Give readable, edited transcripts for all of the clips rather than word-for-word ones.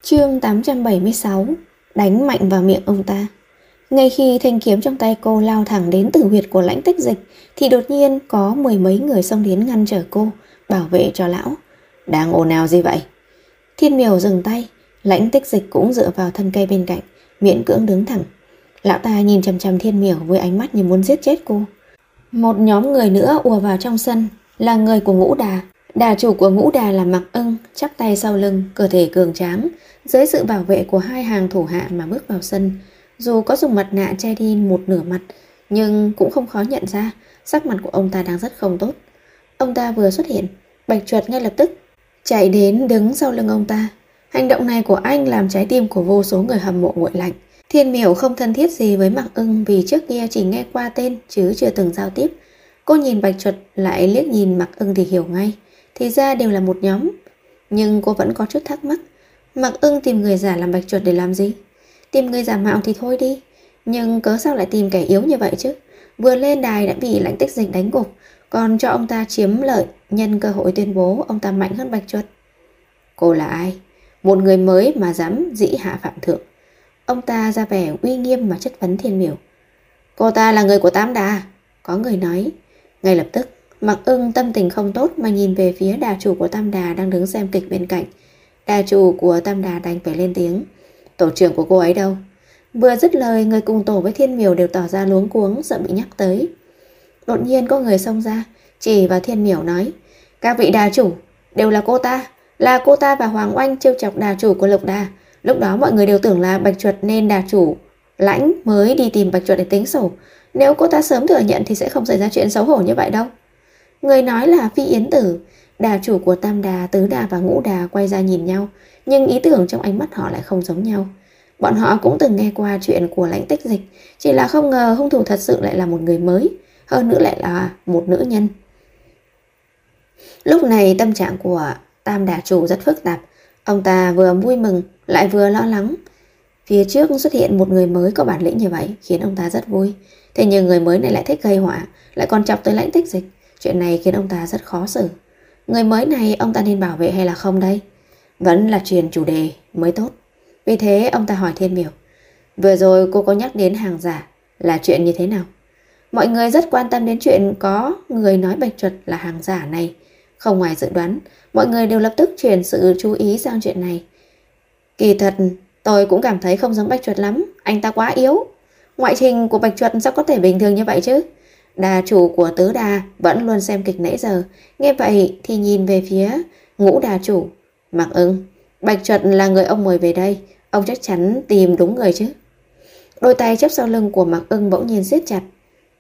Chương 876. Đánh mạnh vào miệng ông ta. Ngay khi thanh kiếm trong tay cô lao thẳng đến tử huyệt của Lãnh Tích Dịch thì đột nhiên có mười mấy người xông đến ngăn trở cô, bảo vệ cho lão. Đang ồn ào gì vậy? Thiên Miểu dừng tay. Lãnh Tích Dịch cũng dựa vào thân cây bên cạnh, miễn cưỡng đứng thẳng. Lão ta nhìn chằm chằm Thiên Miểu với ánh mắt như muốn giết chết cô. Một nhóm người nữa ùa vào trong sân, là người của Ngũ Đà. Đà chủ của Ngũ Đà là Mạc Ưng, chắp tay sau lưng, cơ thể cường tráng, dưới sự bảo vệ của hai hàng thủ hạ mà bước vào sân. Dù có dùng mặt nạ che đi một nửa mặt, nhưng cũng không khó nhận ra sắc mặt của ông ta đang rất không tốt. Ông ta vừa xuất hiện, Bạch Chuột ngay lập tức chạy đến đứng sau lưng ông ta. Hành động này của anh làm trái tim của vô số người hâm mộ nguội lạnh. Thiên Miểu không thân thiết gì với Mạc Ưng vì trước kia chỉ nghe qua tên chứ chưa từng giao tiếp. Cô nhìn Bạch Chuột lại liếc nhìn Mạc Ưng thì hiểu ngay, thì ra đều là một nhóm. Nhưng cô vẫn có chút thắc mắc, Mạc Ưng tìm người giả làm Bạch Chuột để làm gì? Tìm người giả mạo thì thôi đi, nhưng cớ sao lại tìm kẻ yếu như vậy chứ? Vừa lên đài đã bị Lãnh Tích Dịch đánh gục, còn cho ông ta chiếm lợi, nhân cơ hội tuyên bố ông ta mạnh hơn Bạch Chuột. Cô là ai? Một người mới mà dám dĩ hạ phạm thượng. Ông ta ra vẻ uy nghiêm mà chất vấn Thiên Miểu. Cô ta là người của Tam Đà, có người nói. Ngay lập tức Mạc Ưng tâm tình không tốt mà nhìn về phía đà chủ của Tam Đà đang đứng xem kịch bên cạnh. Đà chủ của Tam Đà đành phải lên tiếng. Tổ trưởng của cô ấy đâu? Vừa dứt lời, người cùng tổ với Thiên Miểu đều tỏ ra luống cuống, sợ bị nhắc tới. Đột nhiên có người xông ra, chỉ vào Thiên Miểu nói. Các vị đà chủ, đều là cô ta. Là cô ta và Hoàng Oanh trêu chọc đà chủ của Lục Đà. Lúc đó mọi người đều tưởng là Bạch Chuột nên đà chủ Lãnh mới đi tìm Bạch Chuột để tính sổ. Nếu cô ta sớm thừa nhận thì sẽ không xảy ra chuyện xấu hổ như vậy đâu. Người nói là Phi Yến Tử. Đà chủ của Tam Đà, Tứ Đà và Ngũ Đà quay ra nhìn nhau, nhưng ý tưởng trong ánh mắt họ lại không giống nhau. Bọn họ cũng từng nghe qua chuyện của Lãnh Tích Dịch, chỉ là không ngờ hung thủ thật sự lại là một người mới, hơn nữa lại là một nữ nhân. Lúc này tâm trạng của Tam Đà chủ rất phức tạp. Ông ta vừa vui mừng lại vừa lo lắng. Phía trước xuất hiện một người mới có bản lĩnh như vậy khiến ông ta rất vui. Thế nhưng người mới này lại thích gây họa, lại còn chọc tới Lãnh Tích Dịch. Chuyện này khiến ông ta rất khó xử. Người mới này ông ta nên bảo vệ hay là không đây? Vẫn là truyền chủ đề mới tốt. Vì thế ông ta hỏi Thiên Miểu. Vừa rồi cô có nhắc đến hàng giả, là chuyện như thế nào? Mọi người rất quan tâm đến chuyện có người nói Bạch Chuột là hàng giả này. Không ngoài dự đoán, mọi người đều lập tức chuyển sự chú ý sang chuyện này. Kỳ thật, tôi cũng cảm thấy không giống Bạch Chuột lắm. Anh ta quá yếu. Ngoại hình của Bạch Chuột sao có thể bình thường như vậy chứ? Đà chủ của Tứ Đà vẫn luôn xem kịch nãy giờ. Nghe vậy thì nhìn về phía Ngũ Đà chủ. Mạc Ưng, Bạch Chuột là người ông mời về đây. Ông chắc chắn tìm đúng người chứ? Đôi tay chắp sau lưng của Mạc Ưng bỗng nhiên siết chặt.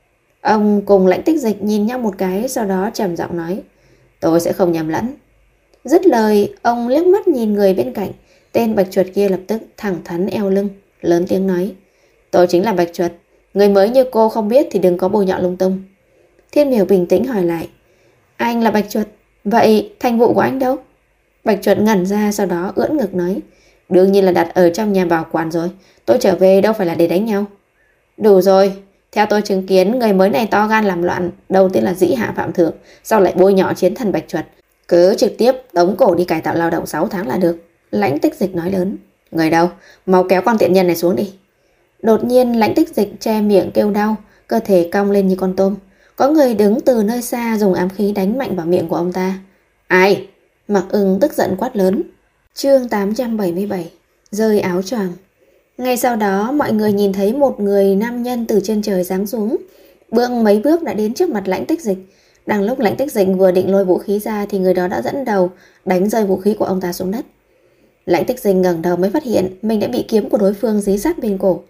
Ông cùng Lãnh Tích Dịch nhìn nhau một cái, sau đó trầm giọng nói. Tôi sẽ không nhầm lẫn. Dứt lời, ông liếc mắt nhìn người bên cạnh. Tên Bạch Chuột kia lập tức thẳng thắn eo lưng, lớn tiếng nói. Tôi chính là Bạch Chuột. Người mới như cô không biết thì đừng có bôi nhọ lung tung. Thiên Miểu bình tĩnh hỏi lại. Anh là Bạch Chuột, vậy thành vụ của anh đâu? Bạch Chuột ngẩn ra, sau đó ưỡn ngực nói. Đương nhiên là đặt ở trong nhà bảo quản rồi. Tôi trở về đâu phải là để đánh nhau. Đủ rồi. Theo tôi chứng kiến, người mới này to gan làm loạn. Đầu tiên là dĩ hạ phạm thượng, sau lại bôi nhọ chiến thần Bạch Chuột. Cứ trực tiếp tống cổ đi cải tạo lao động 6 tháng là được. Lãnh Tích Dịch nói lớn. Người đâu? Mau kéo con tiện nhân này xuống đi. Đột nhiên Lãnh Tích Dịch che miệng kêu đau, cơ thể cong lên như con tôm. Có người đứng từ nơi xa dùng ám khí đánh mạnh vào miệng của ông ta. Ai? Mạc Ưng tức giận quát lớn. Chương 877. Rơi áo choàng. Ngay sau đó mọi người nhìn thấy một người nam nhân từ trên trời giáng xuống, bước mấy bước đã đến trước mặt Lãnh Tích Dịch. Đang lúc Lãnh Tích Dịch vừa định lôi vũ khí ra thì người đó đã dẫn đầu đánh rơi vũ khí của ông ta xuống đất. Lãnh Tích Dịch ngẩng đầu mới phát hiện mình đã bị kiếm của đối phương dí sát bên cổ.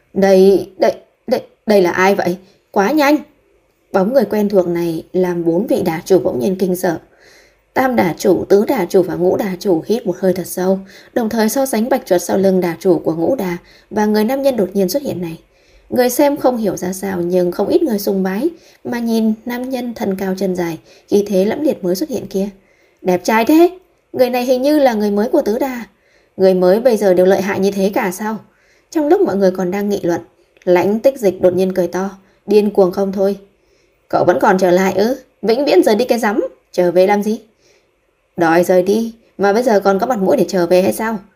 Đây là ai vậy? Quá nhanh! Bóng người quen thuộc này làm 4 vị đà chủ bỗng nhiên kinh sợ. Tam đà chủ, Tứ đà chủ và Ngũ đà chủ hít một hơi thật sâu, đồng thời so sánh Bạch Chuột sau lưng đà chủ của Ngũ đà và người nam nhân đột nhiên xuất hiện này. Người xem không hiểu ra sao, nhưng không ít người sùng bái mà nhìn nam nhân thân cao chân dài, khí thế lẫm liệt mới xuất hiện kia. Đẹp trai thế! Người này hình như là người mới của Tứ đà. Người mới bây giờ đều lợi hại như thế cả sao? Trong lúc mọi người còn đang nghị luận, Lãnh Tích Dịch đột nhiên cười to, điên cuồng không thôi. Cậu vẫn còn trở lại ư? Vĩnh viễn rời đi cái rắm, trở về làm gì? Đòi rời đi, mà bây giờ còn có mặt mũi để trở về hay sao?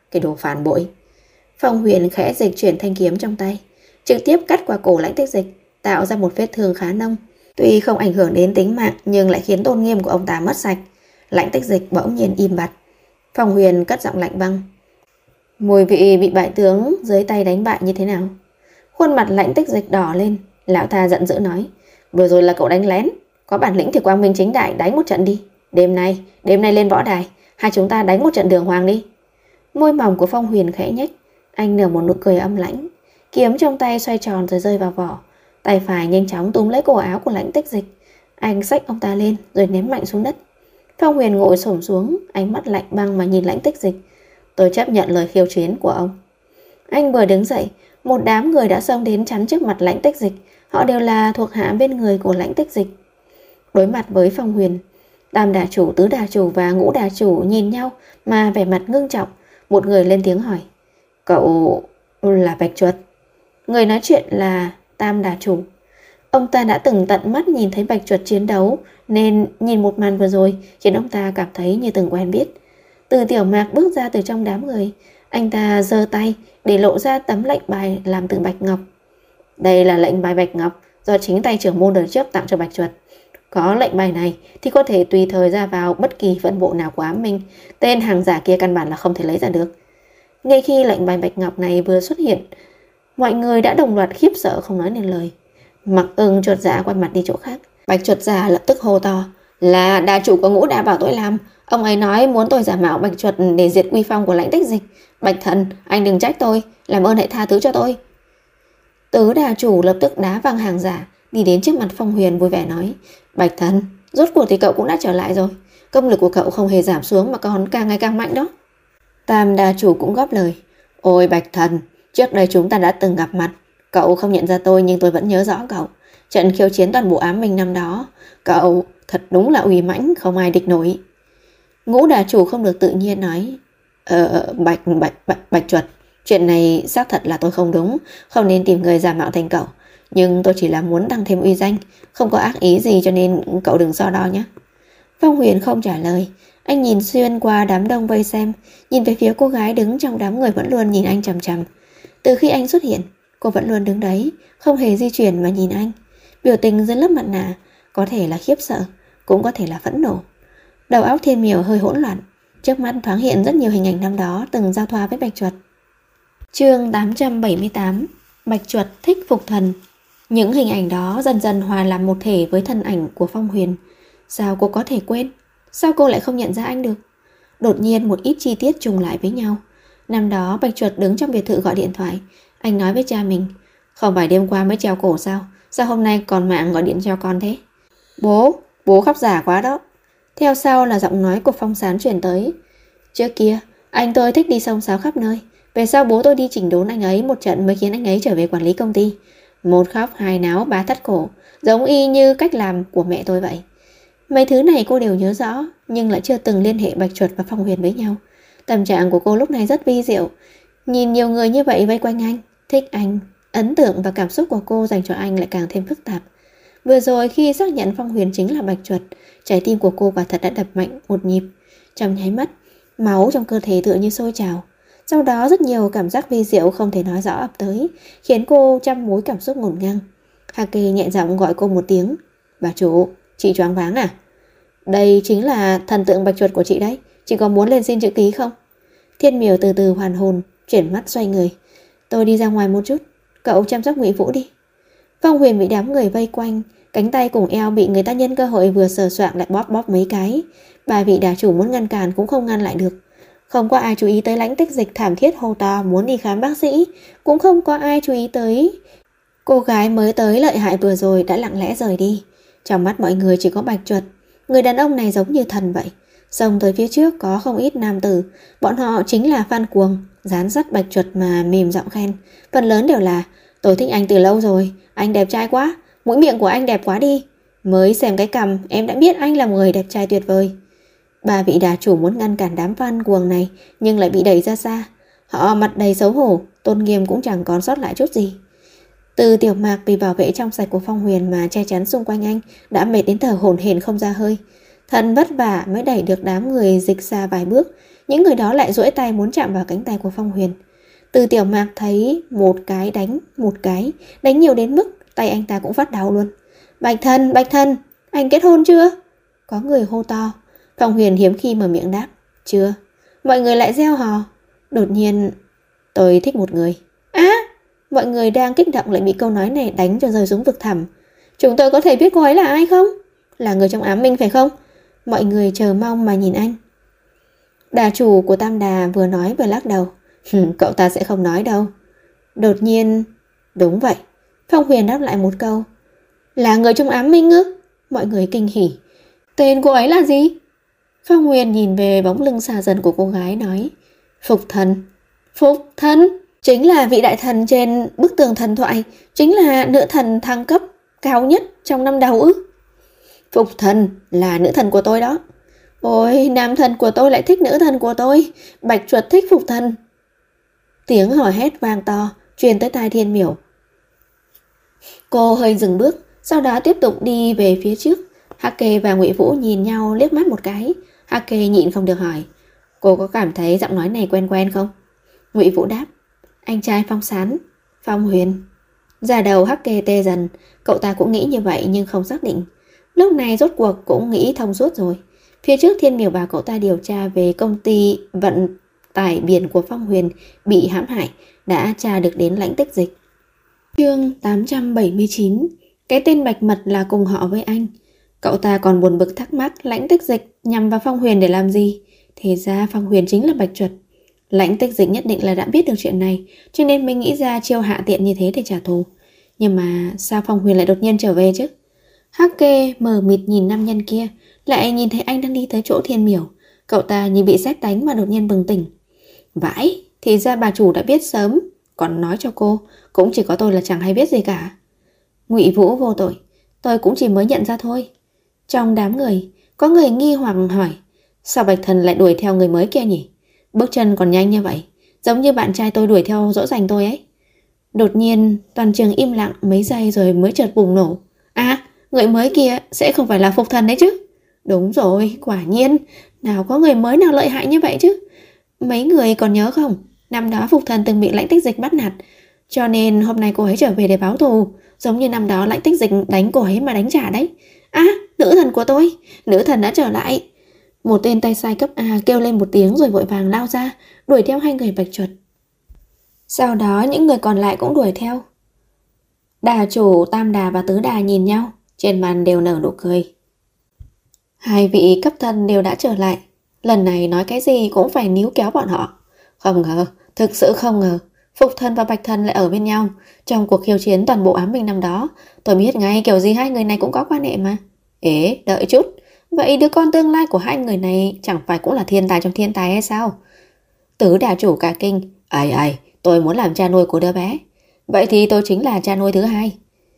cái đồ phản bội. Phong Huyền khẽ dịch chuyển thanh kiếm trong tay, trực tiếp cắt qua cổ Lãnh Tích Dịch, tạo ra một vết thương khá nông. Tuy không ảnh hưởng đến tính mạng nhưng lại khiến tôn nghiêm của ông ta mất sạch. Lãnh Tích Dịch bỗng nhiên im bặt. Phong Huyền cất giọng lạnh băng: mùi vị bị bại tướng dưới tay đánh bại như thế nào? Khuôn mặt Lãnh Tích Dịch đỏ lên. Lão ta giận dữ nói: vừa rồi là cậu đánh lén, có bản lĩnh thì quang minh chính đại đánh một trận đi. Đêm nay lên võ đài, hai chúng ta đánh một trận đường hoàng đi. Môi mỏng của Phong Huyền khẽ nhếch, anh nở một nụ cười âm lãnh. Kiếm trong tay xoay tròn rồi rơi vào vỏ. Tay phải nhanh chóng túm lấy cổ áo của Lãnh Tích Dịch. Anh xách ông ta lên rồi ném mạnh xuống đất. Phong Huyền ngồi xổm xuống, ánh mắt lạnh băng mà nhìn Lãnh Tích Dịch. Tôi chấp nhận lời khiêu chiến của ông. Anh vừa đứng dậy, một đám người đã xông đến chắn trước mặt Lãnh Tích Dịch. Họ đều là thuộc hạ bên người của Lãnh Tích Dịch. Đối mặt với Phong Huyền, Tam đà chủ, Tứ đà chủ và Ngũ đà chủ nhìn nhau mà vẻ mặt ngưng trọng. Một người lên tiếng hỏi: cậu là Bạch Chuột? Người nói chuyện là Tam đà chủ. Ông ta đã từng tận mắt nhìn thấy Bạch Chuột chiến đấu, nên nhìn một màn vừa rồi khiến ông ta cảm thấy như từng quen biết. Từ Tiểu Mạc bước ra từ trong đám người. Anh ta giơ tay để lộ ra tấm lệnh bài làm từ bạch ngọc. Đây là lệnh bài bạch ngọc do chính tay trưởng môn đời trước tặng cho Bạch Chuột. Có lệnh bài này thì có thể tùy thời ra vào bất kỳ phân bộ nào của Ám Minh. Tên hàng giả kia căn bản là không thể lấy ra được. Ngay khi lệnh bài bạch ngọc này vừa xuất hiện, mọi người đã đồng loạt khiếp sợ không nói nên lời. Mặc Ưng chột dạ quay mặt đi chỗ khác. Bạch Chuột già lập tức hô to: là đà chủ của Ngũ đà bảo tôi làm. Ông ấy nói muốn tôi giả mạo Bạch Chuột để diệt uy phong của Lãnh Tích Dịch. Bạch thần, anh đừng trách tôi, làm ơn hãy tha thứ cho tôi. Tứ đà chủ lập tức đá văng hàng giả, đi đến trước mặt Phong Huyền vui vẻ nói: Bạch thần, rốt cuộc thì cậu cũng đã trở lại rồi. Công lực của cậu không hề giảm xuống mà còn càng ngày càng mạnh đó. Tam đà chủ cũng góp lời: ôi Bạch thần, trước đây chúng ta đã từng gặp mặt. Cậu không nhận ra tôi nhưng tôi vẫn nhớ rõ cậu. Trận khiêu chiến toàn bộ Ám Minh năm đó, cậu thật đúng là uy mãnh, không ai địch nổi. Ngũ đà chủ không được tự nhiên nói: Bạch Chuột, chuyện này xác thật là tôi không đúng, không nên tìm người giả mạo thành cậu. Nhưng tôi chỉ là muốn tăng thêm uy danh, không có ác ý gì cho nên cậu đừng so đo nhé. Phong Huyền không trả lời. Anh nhìn xuyên qua đám đông vây xem, nhìn về phía cô gái đứng trong đám người vẫn luôn nhìn anh chằm chằm. Từ khi anh xuất hiện, cô vẫn luôn đứng đấy, không hề di chuyển mà nhìn anh. Biểu tình dưới lớp mặt nạ có thể là khiếp sợ, cũng có thể là phẫn nộ. Đầu óc Thiên Miểu hơi hỗn loạn. Trước mắt thoáng hiện rất nhiều hình ảnh năm đó từng giao thoa với Bạch Chuột. Chương 878. Bạch Chuột thích phục thần. Những hình ảnh đó dần dần hòa làm một thể với thân ảnh của Phong Huyền. Sao cô có thể quên? Sao cô lại không nhận ra anh được? Đột nhiên một ít chi tiết trùng lại với nhau. Năm đó Bạch Chuột đứng trong biệt thự gọi điện thoại. Anh nói với cha mình: không phải đêm qua mới treo cổ sao? Sao hôm nay còn mạng gọi điện cho con thế? Bố khóc giả quá đó. Theo sau là giọng nói của Phong Sán truyền tới: trước kia anh tôi thích đi xông xáo khắp nơi. Về sau bố tôi đi chỉnh đốn anh ấy một trận mới khiến anh ấy trở về quản lý công ty. Một khóc hai náo ba thắt cổ, giống y như cách làm của mẹ tôi vậy. Mấy thứ này cô đều nhớ rõ, nhưng lại chưa từng liên hệ Bạch Chuột và Phong Huyền với nhau. Tâm trạng của cô lúc này rất vi diệu. Nhìn nhiều người như vậy vây quanh anh, thích anh, ấn tượng và cảm xúc của cô dành cho anh lại càng thêm phức tạp. Vừa rồi khi xác nhận Phong Huyền chính là Bạch Chuột, trái tim của cô quả thật đã đập mạnh một nhịp. Trong nháy mắt, máu trong cơ thể tựa như sôi trào. Sau đó rất nhiều cảm giác vi diệu không thể nói rõ ập tới, khiến cô trăm mối cảm xúc ngổn ngang. Hake nhẹ giọng gọi cô một tiếng: bà chủ, chị choáng váng à? Đây chính là thần tượng Bạch Chuột của chị đấy. Chị có muốn lên xin chữ ký không? Thiên Miểu từ từ hoàn hồn, chuyển mắt xoay người: tôi đi ra ngoài một chút, cậu chăm sóc Ngụy Vũ đi. Phong Huyền bị đám người vây quanh, cánh tay cùng eo bị người ta nhân cơ hội vừa sờ soạng lại bóp mấy cái. Ba vị đà chủ muốn ngăn cản cũng không ngăn lại được. Không có ai chú ý tới Lãnh Tích Dịch thảm thiết hô to muốn đi khám bác sĩ, cũng không có ai chú ý tới cô gái mới tới lợi hại vừa rồi đã lặng lẽ rời đi. Trong mắt mọi người chỉ có Bạch Chuột. Người đàn ông này giống như thần vậy. Xông tới phía trước có không ít nam tử, bọn họ chính là fan cuồng, dán dắt Bạch Chuột mà mềm giọng khen. Phần lớn đều là: tôi thích anh từ lâu rồi, anh đẹp trai quá, mũi miệng của anh đẹp quá đi. Mới xem cái cằm em đã biết anh là người đẹp trai tuyệt vời. Ba vị đà chủ muốn ngăn cản đám fan cuồng này nhưng lại bị đẩy ra xa. Họ mặt đầy xấu hổ, tôn nghiêm cũng chẳng còn sót lại chút gì. Từ Tiểu Mạc vì bảo vệ trong sạch của Phong Huyền mà che chắn xung quanh anh đã mệt đến thở hổn hển không ra hơi. Thật vất vả mới đẩy được đám người dịch xa vài bước, những người đó lại duỗi tay muốn chạm vào cánh tay của Phong Huyền. Từ Tiểu Mạc thấy một cái, đánh nhiều đến mức tay anh ta cũng phát đau luôn. Bạch Thần, anh kết hôn chưa? Có người hô to. Phong Huyền hiếm khi mở miệng đáp, chưa. Mọi người lại reo hò. Đột nhiên, tôi thích một người. Mọi người đang kích động lại bị câu nói này đánh cho rơi xuống vực thẳm. Chúng tôi có thể biết cô ấy là ai không? Là người trong ám minh phải không? Mọi người chờ mong mà nhìn anh. Đà chủ của Tam Đà vừa nói vừa lắc đầu. Cậu ta sẽ không nói đâu. Đột nhiên, đúng vậy. Phong Huyền đáp lại một câu. Là người trong ám minh ư? Mọi người kinh hỉ. Tên cô ấy là gì? Phong Huyền nhìn về bóng lưng xa dần của cô gái nói. Phục Thần. Phục Thần? Chính là vị đại thần trên bức tường thần thoại. Chính là nữ thần thăng cấp cao nhất trong năm đầu ư? Phục Thần là nữ thần của tôi đó. Ôi, nam thần của tôi lại thích nữ thần của tôi. Bạch Chuột thích Phục Thần. Tiếng hò hét vang to truyền tới tai Thiên Miểu. Cô hơi dừng bước, sau đó tiếp tục đi về phía trước. Hắc Kê và Ngụy Vũ nhìn nhau liếc mắt một cái. Hắc Kê nhịn không được hỏi, cô có cảm thấy giọng nói này quen quen không? Ngụy Vũ đáp, anh trai Phong Sán, Phong Huyền. Da đầu Hắc Kê tê dần, cậu ta cũng nghĩ như vậy nhưng không xác định. Lúc này rốt cuộc cũng nghĩ thông suốt rồi. Phía trước Thiên Miểu bảo cậu ta điều tra về công ty vận tải biển của Phong Huyền bị hãm hại, đã tra được đến Lãnh Tích Dịch. Chương 879. Cái tên Bạch Mật là cùng họ với anh. Cậu ta còn buồn bực thắc mắc Lãnh Tích Dịch nhằm vào Phong Huyền để làm gì. Thì ra Phong Huyền chính là Bạch Chuột. Lãnh Tích Dịch nhất định là đã biết được chuyện này, cho nên mới nghĩ ra chiêu hạ tiện như thế để trả thù. Nhưng mà sao Phong Huyền lại đột nhiên trở về chứ? Hắc Kê mờ mịt nhìn nam nhân kia, lại nhìn thấy anh đang đi tới chỗ Thiên Miểu. Cậu ta như bị sét đánh mà đột nhiên bừng tỉnh. Vãi, thì ra bà chủ đã biết sớm, còn nói cho cô, cũng chỉ có tôi là chẳng hay biết gì cả. Ngụy Vũ vô tội, tôi cũng chỉ mới nhận ra thôi. Trong đám người, có người nghi hoặc hỏi, sao Bạch Thần lại đuổi theo người mới kia nhỉ? Bước chân còn nhanh như vậy, giống như bạn trai tôi đuổi theo dỗ dành tôi ấy. Đột nhiên, toàn trường im lặng mấy giây rồi mới chợt bùng nổ. Người mới kia sẽ không phải là Phục Thần đấy chứ? Đúng rồi, quả nhiên, nào có người mới nào lợi hại như vậy chứ? Mấy người còn nhớ không? Năm đó Phục Thần từng bị Lãnh Tích Dịch bắt nạt, cho nên hôm nay cô ấy trở về để báo thù, giống như năm đó Lãnh Tích Dịch đánh cô ấy mà đánh trả đấy. Nữ thần của tôi, nữ thần đã trở lại. Một tên tay sai cấp A kêu lên một tiếng rồi vội vàng lao ra, đuổi theo hai người Bạch Chuột. Sau đó những người còn lại cũng đuổi theo. Đà chủ, Tam Đà và Tứ Đà nhìn nhau, trên mặt đều nở nụ cười. Hai vị cấp thần đều đã trở lại, lần này nói cái gì cũng phải níu kéo bọn họ. Không ngờ, thực sự không ngờ, Phục Thần và Bạch Thần lại ở bên nhau. Trong cuộc khiêu chiến toàn bộ ám minh năm đó, tôi biết ngay kiểu gì hai người này cũng có quan hệ mà. Đợi chút, vậy đứa con tương lai của hai người này chẳng phải cũng là thiên tài trong thiên tài hay sao? Tứ Đà chủ cả kinh, tôi muốn làm cha nuôi của đứa bé. Vậy thì tôi chính là cha nuôi thứ hai.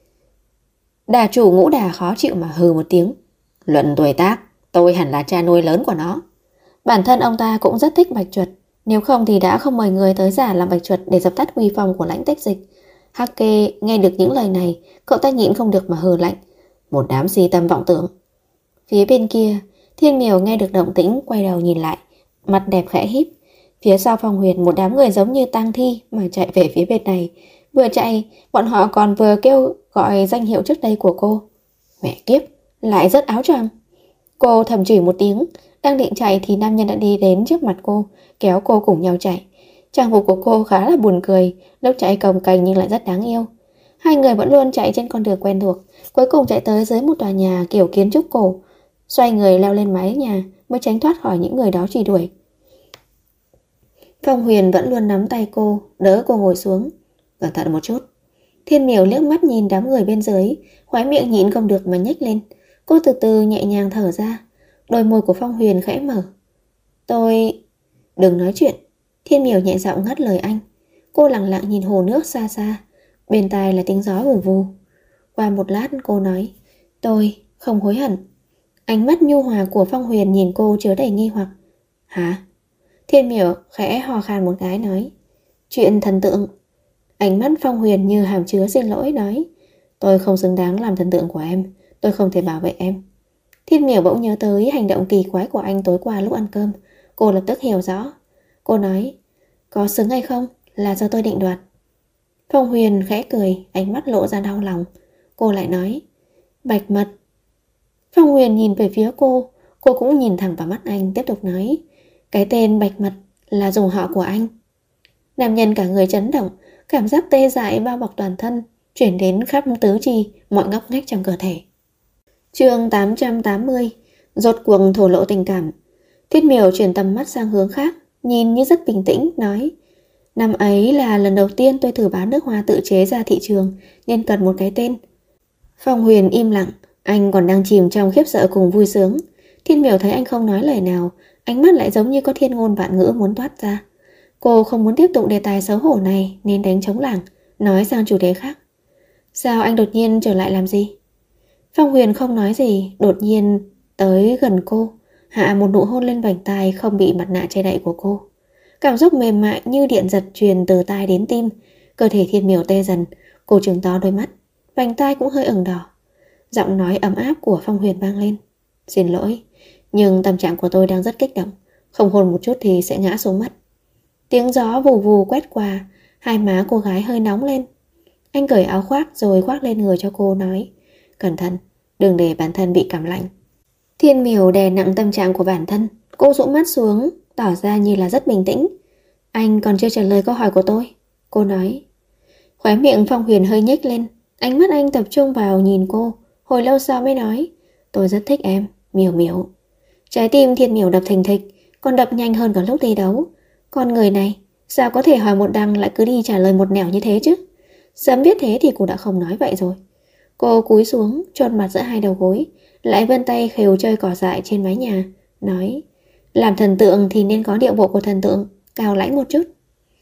Đà chủ Ngũ Đà khó chịu mà hừ một tiếng. Luận tuổi tác, tôi hẳn là cha nuôi lớn của nó. Bản thân ông ta cũng rất thích Bạch Chuột, nếu không thì đã không mời người tới giả làm Bạch Chuột để dập tắt uy phong của Lãnh Tích Dịch. Hắc Kê nghe được những lời này, cậu ta nhịn không được mà hừ lạnh. Một đám si tâm vọng tưởng. Phía bên kia, Thiên Miểu nghe được động tĩnh quay đầu nhìn lại, mặt đẹp khẽ híp. Phía sau Phong Huyền một đám người giống như tang thi mà chạy về phía bên này. Vừa chạy, bọn họ còn vừa kêu gọi danh hiệu trước đây của cô. Mẹ kiếp, lại rất áo choàng. Cô thầm chửi một tiếng, đang định chạy thì nam nhân đã đi đến trước mặt cô, kéo cô cùng nhau chạy. Trang phục của cô khá là buồn cười, lúc chạy cồng kềnh nhưng lại rất đáng yêu. Hai người vẫn luôn chạy trên con đường quen thuộc, cuối cùng chạy tới dưới một tòa nhà kiểu kiến trúc cổ. Xoay người leo lên mái nhà mới tránh thoát khỏi những người đó truy đuổi. Phong Huyền vẫn luôn nắm tay cô, đỡ cô ngồi xuống. Cẩn thận một chút. Thiên Miểu liếc mắt nhìn đám người bên dưới, khóe miệng nhịn không được mà nhếch lên. Cô từ từ nhẹ nhàng thở ra. Đôi môi của Phong Huyền khẽ mở. Tôi... Đừng nói chuyện. Thiên Miểu nhẹ giọng ngắt lời anh. Cô lặng lặng nhìn hồ nước xa xa. Bên tai là tiếng gió vù vù. Qua một lát cô nói. Tôi không hối hận. Ánh mắt nhu hòa của Phong Huyền nhìn cô chứa đầy nghi hoặc. Hả? Thiên Miểu khẽ hò khan một cái nói. Chuyện thần tượng. Ánh mắt Phong Huyền như hàm chứa xin lỗi nói. Tôi không xứng đáng làm thần tượng của em. Tôi không thể bảo vệ em. Thiên Miểu bỗng nhớ tới hành động kỳ quái của anh tối qua lúc ăn cơm. Cô lập tức hiểu rõ. Cô nói, có xứng hay không là do tôi định đoạt. Phong Huyền khẽ cười, ánh mắt lộ ra đau lòng. Cô lại nói, Bạch Mật. Phong Huyền nhìn về phía cô cũng nhìn thẳng vào mắt anh, tiếp tục nói, cái tên Bạch Mật là dùng họ của anh. Nam nhân cả người chấn động, cảm giác tê dại bao bọc toàn thân, chuyển đến khắp tứ chi, mọi ngóc ngách trong cơ thể. Chương 880, rốt cuộc thổ lộ tình cảm. Thiết Miểu chuyển tầm mắt sang hướng khác, nhìn như rất bình tĩnh, nói, năm ấy là lần đầu tiên tôi thử bán nước hoa tự chế ra thị trường, nên cần một cái tên. Phong Huyền im lặng, anh còn đang chìm trong khiếp sợ cùng vui sướng. Thiết Miểu thấy anh không nói lời nào, ánh mắt lại giống như có thiên ngôn vạn ngữ muốn toát ra. Cô không muốn tiếp tục đề tài xấu hổ này nên đánh trống lảng, nói sang chủ đề khác. Sao anh đột nhiên trở lại làm gì? Phong Huyền không nói gì, đột nhiên tới gần cô, hạ một nụ hôn lên vành tai không bị mặt nạ che đậy của cô. Cảm xúc mềm mại như điện giật truyền từ tai đến tim, cơ thể Thiên Miểu tê dần, cô trừng to đôi mắt, vành tai cũng hơi ửng đỏ. Giọng nói ấm áp của Phong Huyền vang lên. Xin lỗi, nhưng tâm trạng của tôi đang rất kích động, không hôn một chút thì sẽ ngã xuống mất. Tiếng gió vù vù quét qua, hai má cô gái hơi nóng lên. Anh cởi áo khoác rồi khoác lên người cho cô, nói, cẩn thận, đừng để bản thân bị cảm lạnh. Thiên Miểu đè nặng tâm trạng của bản thân, cô dụ mắt xuống, tỏ ra như là rất bình tĩnh. Anh còn chưa trả lời câu hỏi của tôi, cô nói. Khóe miệng Phong Huyền hơi nhếch lên, ánh mắt anh tập trung vào nhìn cô, hồi lâu sau mới nói, tôi rất thích em, Miểu Miểu. Trái tim Thiên Miểu đập thình thịch, còn đập nhanh hơn cả lúc thi đấu. Con người này, sao có thể hỏi một đằng lại cứ đi trả lời một nẻo như thế chứ? Sớm biết thế thì cô đã không nói vậy rồi. Cô cúi xuống, chôn mặt giữa hai đầu gối, lại vươn tay khều chơi cỏ dại trên mái nhà, nói, làm thần tượng thì nên có điệu bộ của thần tượng, cao lãnh một chút.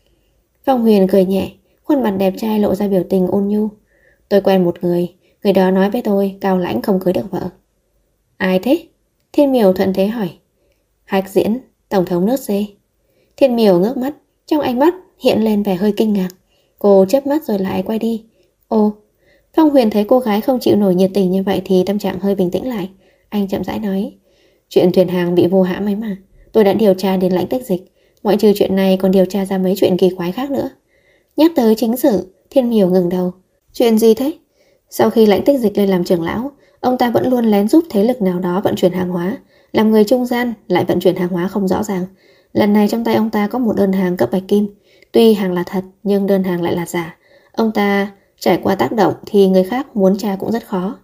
Phong Huyền cười nhẹ, khuôn mặt đẹp trai lộ ra biểu tình ôn nhu. Tôi quen một người đó nói với tôi cao lãnh không cưới được vợ. Ai thế? Thiên Miểu thuận thế hỏi. Hách Diễn, tổng thống nước C. Thiên Miểu ngước mắt, trong ánh mắt hiện lên vẻ hơi kinh ngạc. Cô chớp mắt rồi lại quay đi. Ồ. Phong Huyền thấy cô gái không chịu nổi nhiệt tình như vậy thì tâm trạng hơi bình tĩnh lại. Anh chậm rãi nói, chuyện thuyền hàng bị vô hãm ấy mà, tôi đã điều tra đến Lãnh Tích Dịch, ngoại trừ chuyện này còn điều tra ra mấy chuyện kỳ quái khác nữa. Nhắc tới chính sự, Thiên Miểu ngừng đầu. Chuyện gì thế? Sau khi Lãnh Tích Dịch lên làm trưởng lão, ông ta vẫn luôn lén giúp thế lực nào đó vận chuyển hàng hóa, làm người trung gian lại vận chuyển hàng hóa không rõ ràng. Lần này trong tay ông ta có một đơn hàng cấp bạch kim, tuy hàng là thật nhưng đơn hàng lại là giả. Ông ta trải qua tác động thì người khác muốn tra cũng rất khó.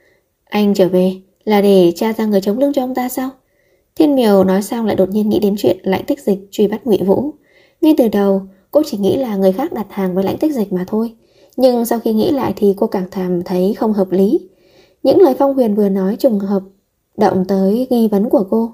Anh trở về là để tra ra người chống lưng cho ông ta sao? Thiên Miểu nói xong lại đột nhiên nghĩ đến chuyện Lãnh Tích Dịch truy bắt Ngụy Vũ. Ngay từ đầu cô chỉ nghĩ là người khác đặt hàng với Lãnh Tích Dịch mà thôi, nhưng sau khi nghĩ lại thì cô càng cảm thấy không hợp lý. Những lời Phong Huyền vừa nói trùng hợp động tới nghi vấn của cô.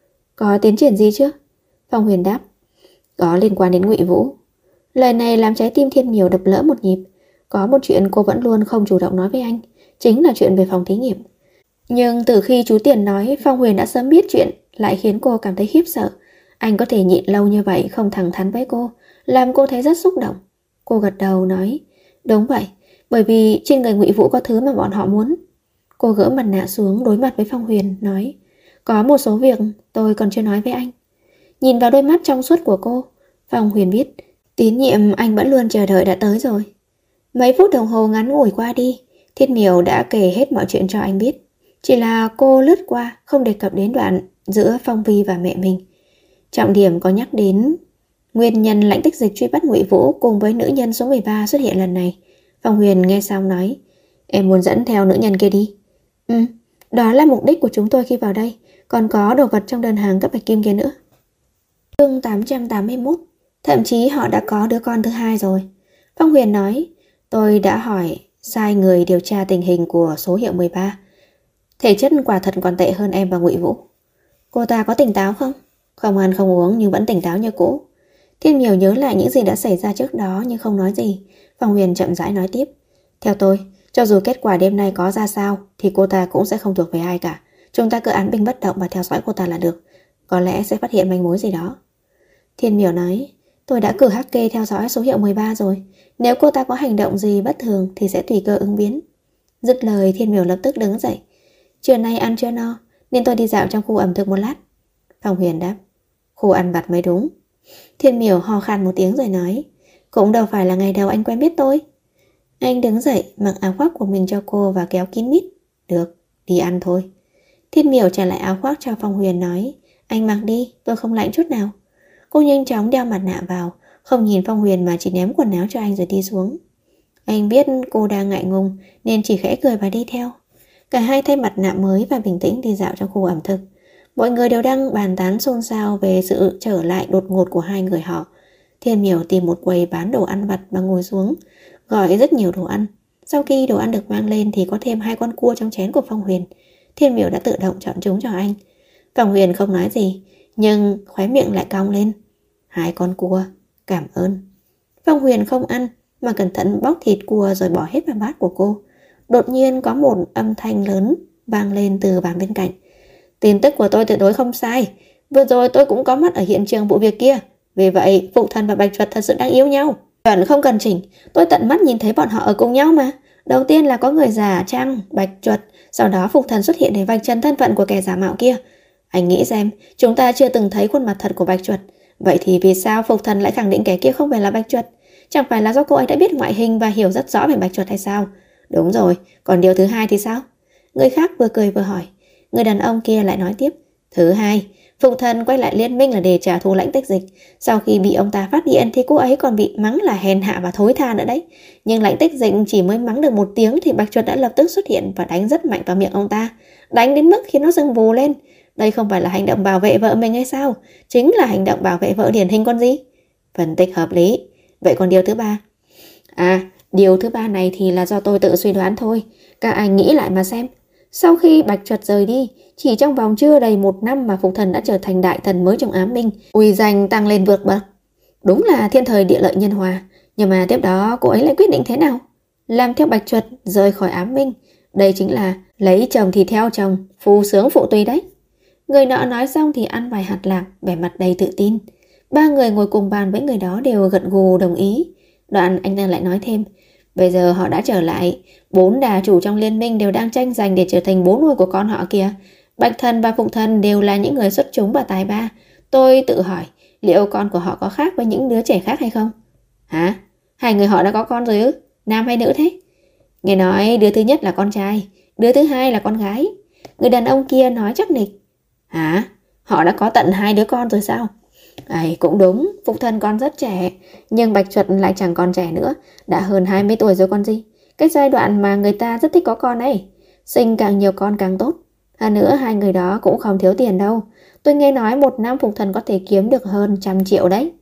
Có tiến triển gì chứ? Phong Huyền đáp, có liên quan đến Ngụy Vũ. Lời này làm trái tim Thiên Miểu đập lỡ một nhịp. Có một chuyện cô vẫn luôn không chủ động nói với anh, chính là chuyện về phòng thí nghiệm. Nhưng từ khi chú Tiền nói, Phong Huyền đã sớm biết chuyện, lại khiến cô cảm thấy khiếp sợ. Anh có thể nhịn lâu như vậy không thẳng thắn với cô, làm cô thấy rất xúc động. Cô gật đầu nói, đúng vậy, bởi vì trên người Ngụy Vũ có thứ mà bọn họ muốn. Cô gỡ mặt nạ xuống đối mặt với Phong Huyền, nói, có một số việc tôi còn chưa nói với anh. Nhìn vào đôi mắt trong suốt của cô, Phong Huyền biết tín nhiệm anh vẫn luôn chờ đợi đã tới rồi. Mấy phút đồng hồ ngắn ngủi qua đi, Thiết Miểu đã kể hết mọi chuyện cho anh biết. Chỉ là cô lướt qua, không đề cập đến đoạn giữa Phong Vi và mẹ mình. Trọng điểm có nhắc đến nguyên nhân Lãnh Tích Dịch truy bắt Ngụy Vũ cùng với nữ nhân số 13 xuất hiện lần này. Phong Huyền nghe xong nói, em muốn dẫn theo nữ nhân kia đi. Đó là mục đích của chúng tôi khi vào đây, còn có đồ vật trong đơn hàng cấp bạch kim kia nữa. Chương 881, thậm chí họ đã có đứa con thứ hai rồi. Phong Huyền nói, tôi đã hỏi sai người điều tra tình hình của số hiệu 13. Thể chất quả thật còn tệ hơn em và Ngụy Vũ. Cô ta có tỉnh táo không? Không ăn không uống nhưng vẫn tỉnh táo như cũ. Thiên Miểu nhớ lại những gì đã xảy ra trước đó nhưng không nói gì. Phong Huyền chậm rãi nói tiếp, theo tôi, cho dù kết quả đêm nay có ra sao thì cô ta cũng sẽ không thuộc về ai cả. Chúng ta cứ án binh bất động và theo dõi cô ta là được. Có lẽ sẽ phát hiện manh mối gì đó. Thiên Miểu nói, tôi đã cử hắc kê theo dõi số hiệu 13 rồi. Nếu cô ta có hành động gì bất thường thì sẽ tùy cơ ứng biến. Dứt lời, Thiên Miểu lập tức đứng dậy. Trưa nay ăn chưa no nên tôi đi dạo trong khu ẩm thực một lát. Phong Huyền đáp, Khu ăn vặt mới đúng. Thiên Miểu ho khan một tiếng rồi nói, cũng đâu phải là ngày đầu anh quen biết tôi. Anh đứng dậy, mặc áo khoác của mình cho cô và kéo kín mít. Được, đi ăn thôi. Thiên Miểu trả lại áo khoác cho Phong Huyền nói, anh mặc đi, tôi không lạnh chút nào. Cô nhanh chóng đeo mặt nạ vào, không nhìn Phong Huyền mà chỉ ném quần áo cho anh rồi đi xuống. Anh biết cô đang ngại ngùng nên chỉ khẽ cười và đi theo. Cả hai thay mặt nạ mới và bình tĩnh đi dạo trong khu ẩm thực. Mọi người đều đang bàn tán xôn xao về sự trở lại đột ngột của hai người họ. Thiên Miểu tìm một quầy bán đồ ăn vặt và ngồi xuống, gọi rất nhiều đồ ăn. Sau khi đồ ăn được mang lên thì có thêm 2 con cua trong chén của Phong Huyền. Thiên Miểu đã tự động chọn chúng cho anh. Phong Huyền không nói gì, nhưng khóe miệng lại cong lên. 2 con cua, cảm ơn. Phong Huyền không ăn, mà cẩn thận bóc thịt cua rồi bỏ hết vào bát của cô. Đột nhiên có một âm thanh lớn vang lên từ bàn bên cạnh. Tin tức của tôi tuyệt đối không sai. Vừa rồi tôi cũng có mặt ở hiện trường vụ việc kia. Vì vậy, Phục Thần và Bạch Chuột thật sự đang yêu nhau. Chuẩn không cần chỉnh, tôi tận mắt nhìn thấy bọn họ ở cùng nhau mà. Đầu tiên là có người giả trang Bạch Chuột, sau đó Phục Thần xuất hiện để vạch trần thân phận của kẻ giả mạo kia. Anh nghĩ xem, chúng ta chưa từng thấy khuôn mặt thật của Bạch Chuột. Vậy thì vì sao Phục Thần lại khẳng định kẻ kia không phải là Bạch Chuột? Chẳng phải là do cô ấy đã biết ngoại hình và hiểu rất rõ về Bạch Chuột hay sao? Đúng rồi, còn điều thứ hai thì sao? Người khác vừa cười vừa hỏi. Người đàn ông kia lại nói tiếp. Thứ hai, Phục Thần quay lại liên minh là để trả thù Lãnh Tích Dịch. Sau khi bị ông ta phát hiện thì cô ấy còn bị mắng là hèn hạ và thối tha nữa đấy. Nhưng Lãnh Tích Dịch chỉ mới mắng được 1 tiếng thì Bạch Chuột đã lập tức xuất hiện và đánh rất mạnh vào miệng ông ta. Đánh đến mức khiến nó sưng vù lên. Đây không phải là hành động bảo vệ vợ mình hay sao? Chính là hành động bảo vệ vợ điển hình con gì? Phân tích hợp lý. Vậy còn điều thứ ba? Điều thứ ba này thì là do tôi tự suy đoán thôi. Các anh nghĩ lại mà xem. Sau khi Bạch Chuột rời đi, chỉ trong vòng chưa đầy 1 năm mà Phục Thần đã trở thành đại thần mới trong ám minh, uy danh tăng lên vượt bậc. Đúng là thiên thời địa lợi nhân hòa. Nhưng mà tiếp đó cô ấy lại quyết định thế nào? Làm theo Bạch Chuột rời khỏi ám minh. Đây chính là lấy chồng thì theo chồng, phu sướng phụ tùy đấy. Người nọ nói xong thì ăn vài hạt lạc, vẻ mặt đầy tự tin. 3 người ngồi cùng bàn với người đó đều gật gù đồng ý. Đoạn anh ta lại nói thêm, bây giờ họ đã trở lại, 4 đà chủ trong liên minh đều đang tranh giành để trở thành bố nuôi của con họ kìa. Bạch Thần và Phụng Thần đều là những người xuất chúng và tài ba. Tôi tự hỏi, liệu con của họ có khác với những đứa trẻ khác hay không? Hả? 2 người họ đã có con rồi ư? Nam hay nữ thế? Nghe nói đứa thứ nhất là con trai, đứa thứ hai là con gái. Người đàn ông kia nói chắc nịch. Hả? Họ đã có tận 2 đứa con rồi sao? Cũng đúng, Phục Thần còn rất trẻ, nhưng Bạch Chuột lại chẳng còn trẻ nữa, đã hơn 20 tuổi rồi con gì. Cái giai đoạn mà người ta rất thích có con ấy, sinh càng nhiều con càng tốt. Hơn nữa 2 người đó cũng không thiếu tiền đâu. Tôi nghe nói 1 năm Phục Thần có thể kiếm được hơn 100 triệu đấy.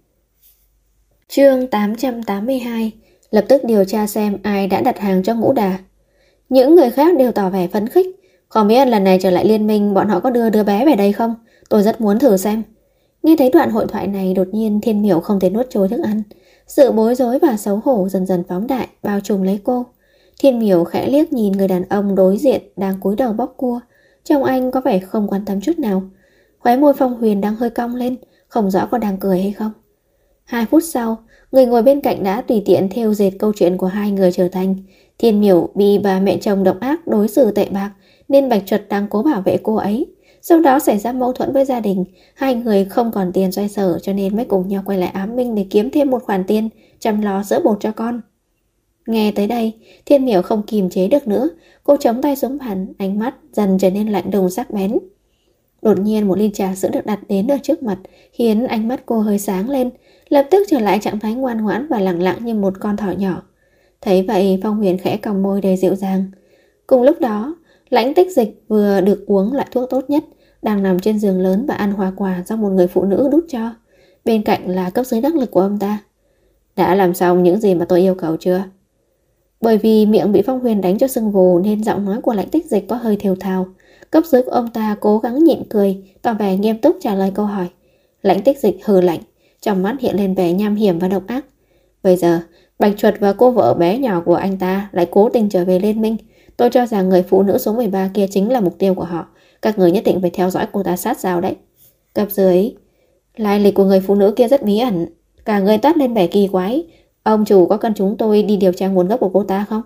Chương 882. Lập tức điều tra xem ai đã đặt hàng cho Ngũ Đà. Những người khác đều tỏ vẻ phấn khích. Không biết lần này trở lại liên minh bọn họ có đưa đứa bé về đây không? Tôi rất muốn thử xem. Nghe thấy đoạn hội thoại này, đột nhiên Thiên Miểu không thể nuốt trôi thức ăn. Sự bối rối và xấu hổ dần dần phóng đại, bao trùm lấy cô. Thiên Miểu khẽ liếc nhìn người đàn ông đối diện đang cúi đầu bóc cua. Trông anh có vẻ không quan tâm chút nào. Khóe môi Phong Huyền đang hơi cong lên, không rõ có đang cười hay không. 2 phút sau, người ngồi bên cạnh đã tùy tiện thêu dệt câu chuyện của 2 người trở thành. Thiên Miểu bị bà mẹ chồng độc ác đối xử tệ bạc nên Bạch Chuột đang cố bảo vệ cô ấy. Sau đó xảy ra mâu thuẫn với gia đình, 2 người không còn tiền xoay sở cho nên mới cùng nhau quay lại ám minh để kiếm thêm một khoản tiền chăm lo sữa bột cho con. Nghe tới đây, Thiên Miểu không kìm chế được nữa, cô chống tay xuống bàn, ánh mắt dần trở nên lạnh lùng sắc bén. Đột nhiên một ly trà sữa được đặt đến ở trước mặt, khiến ánh mắt cô hơi sáng lên, lập tức trở lại trạng thái ngoan ngoãn và lặng lặng như một con thỏ nhỏ. Thấy vậy, Phong Huyền khẽ cong môi đầy dịu dàng. Cùng lúc đó, Lãnh Tích Dịch vừa được uống loại thuốc tốt nhất, đang nằm trên giường lớn và ăn hoa quả do một người phụ nữ đút cho. Bên cạnh là cấp dưới đắc lực của ông ta. Đã làm xong những gì mà tôi yêu cầu chưa? Bởi vì miệng bị Phong Huyền đánh cho sưng vù nên giọng nói của Lãnh Tích Dịch có hơi thều thào. Cấp dưới của ông ta cố gắng nhịn cười, tỏ vẻ nghiêm túc trả lời câu hỏi. Lãnh Tích Dịch hừ lạnh, trong mắt hiện lên vẻ nham hiểm và độc ác. Bây giờ, Bạch Chuột và cô vợ bé nhỏ của anh ta lại cố tình trở về liên minh. Tôi cho rằng người phụ nữ số 13 kia chính là mục tiêu của họ. Các người nhất định phải theo dõi cô ta sát sao đấy. Cấp dưới, lai lịch của người phụ nữ kia rất bí ẩn. Cả người toát lên vẻ kỳ quái. Ông chủ có cần chúng tôi đi điều tra nguồn gốc của cô ta không?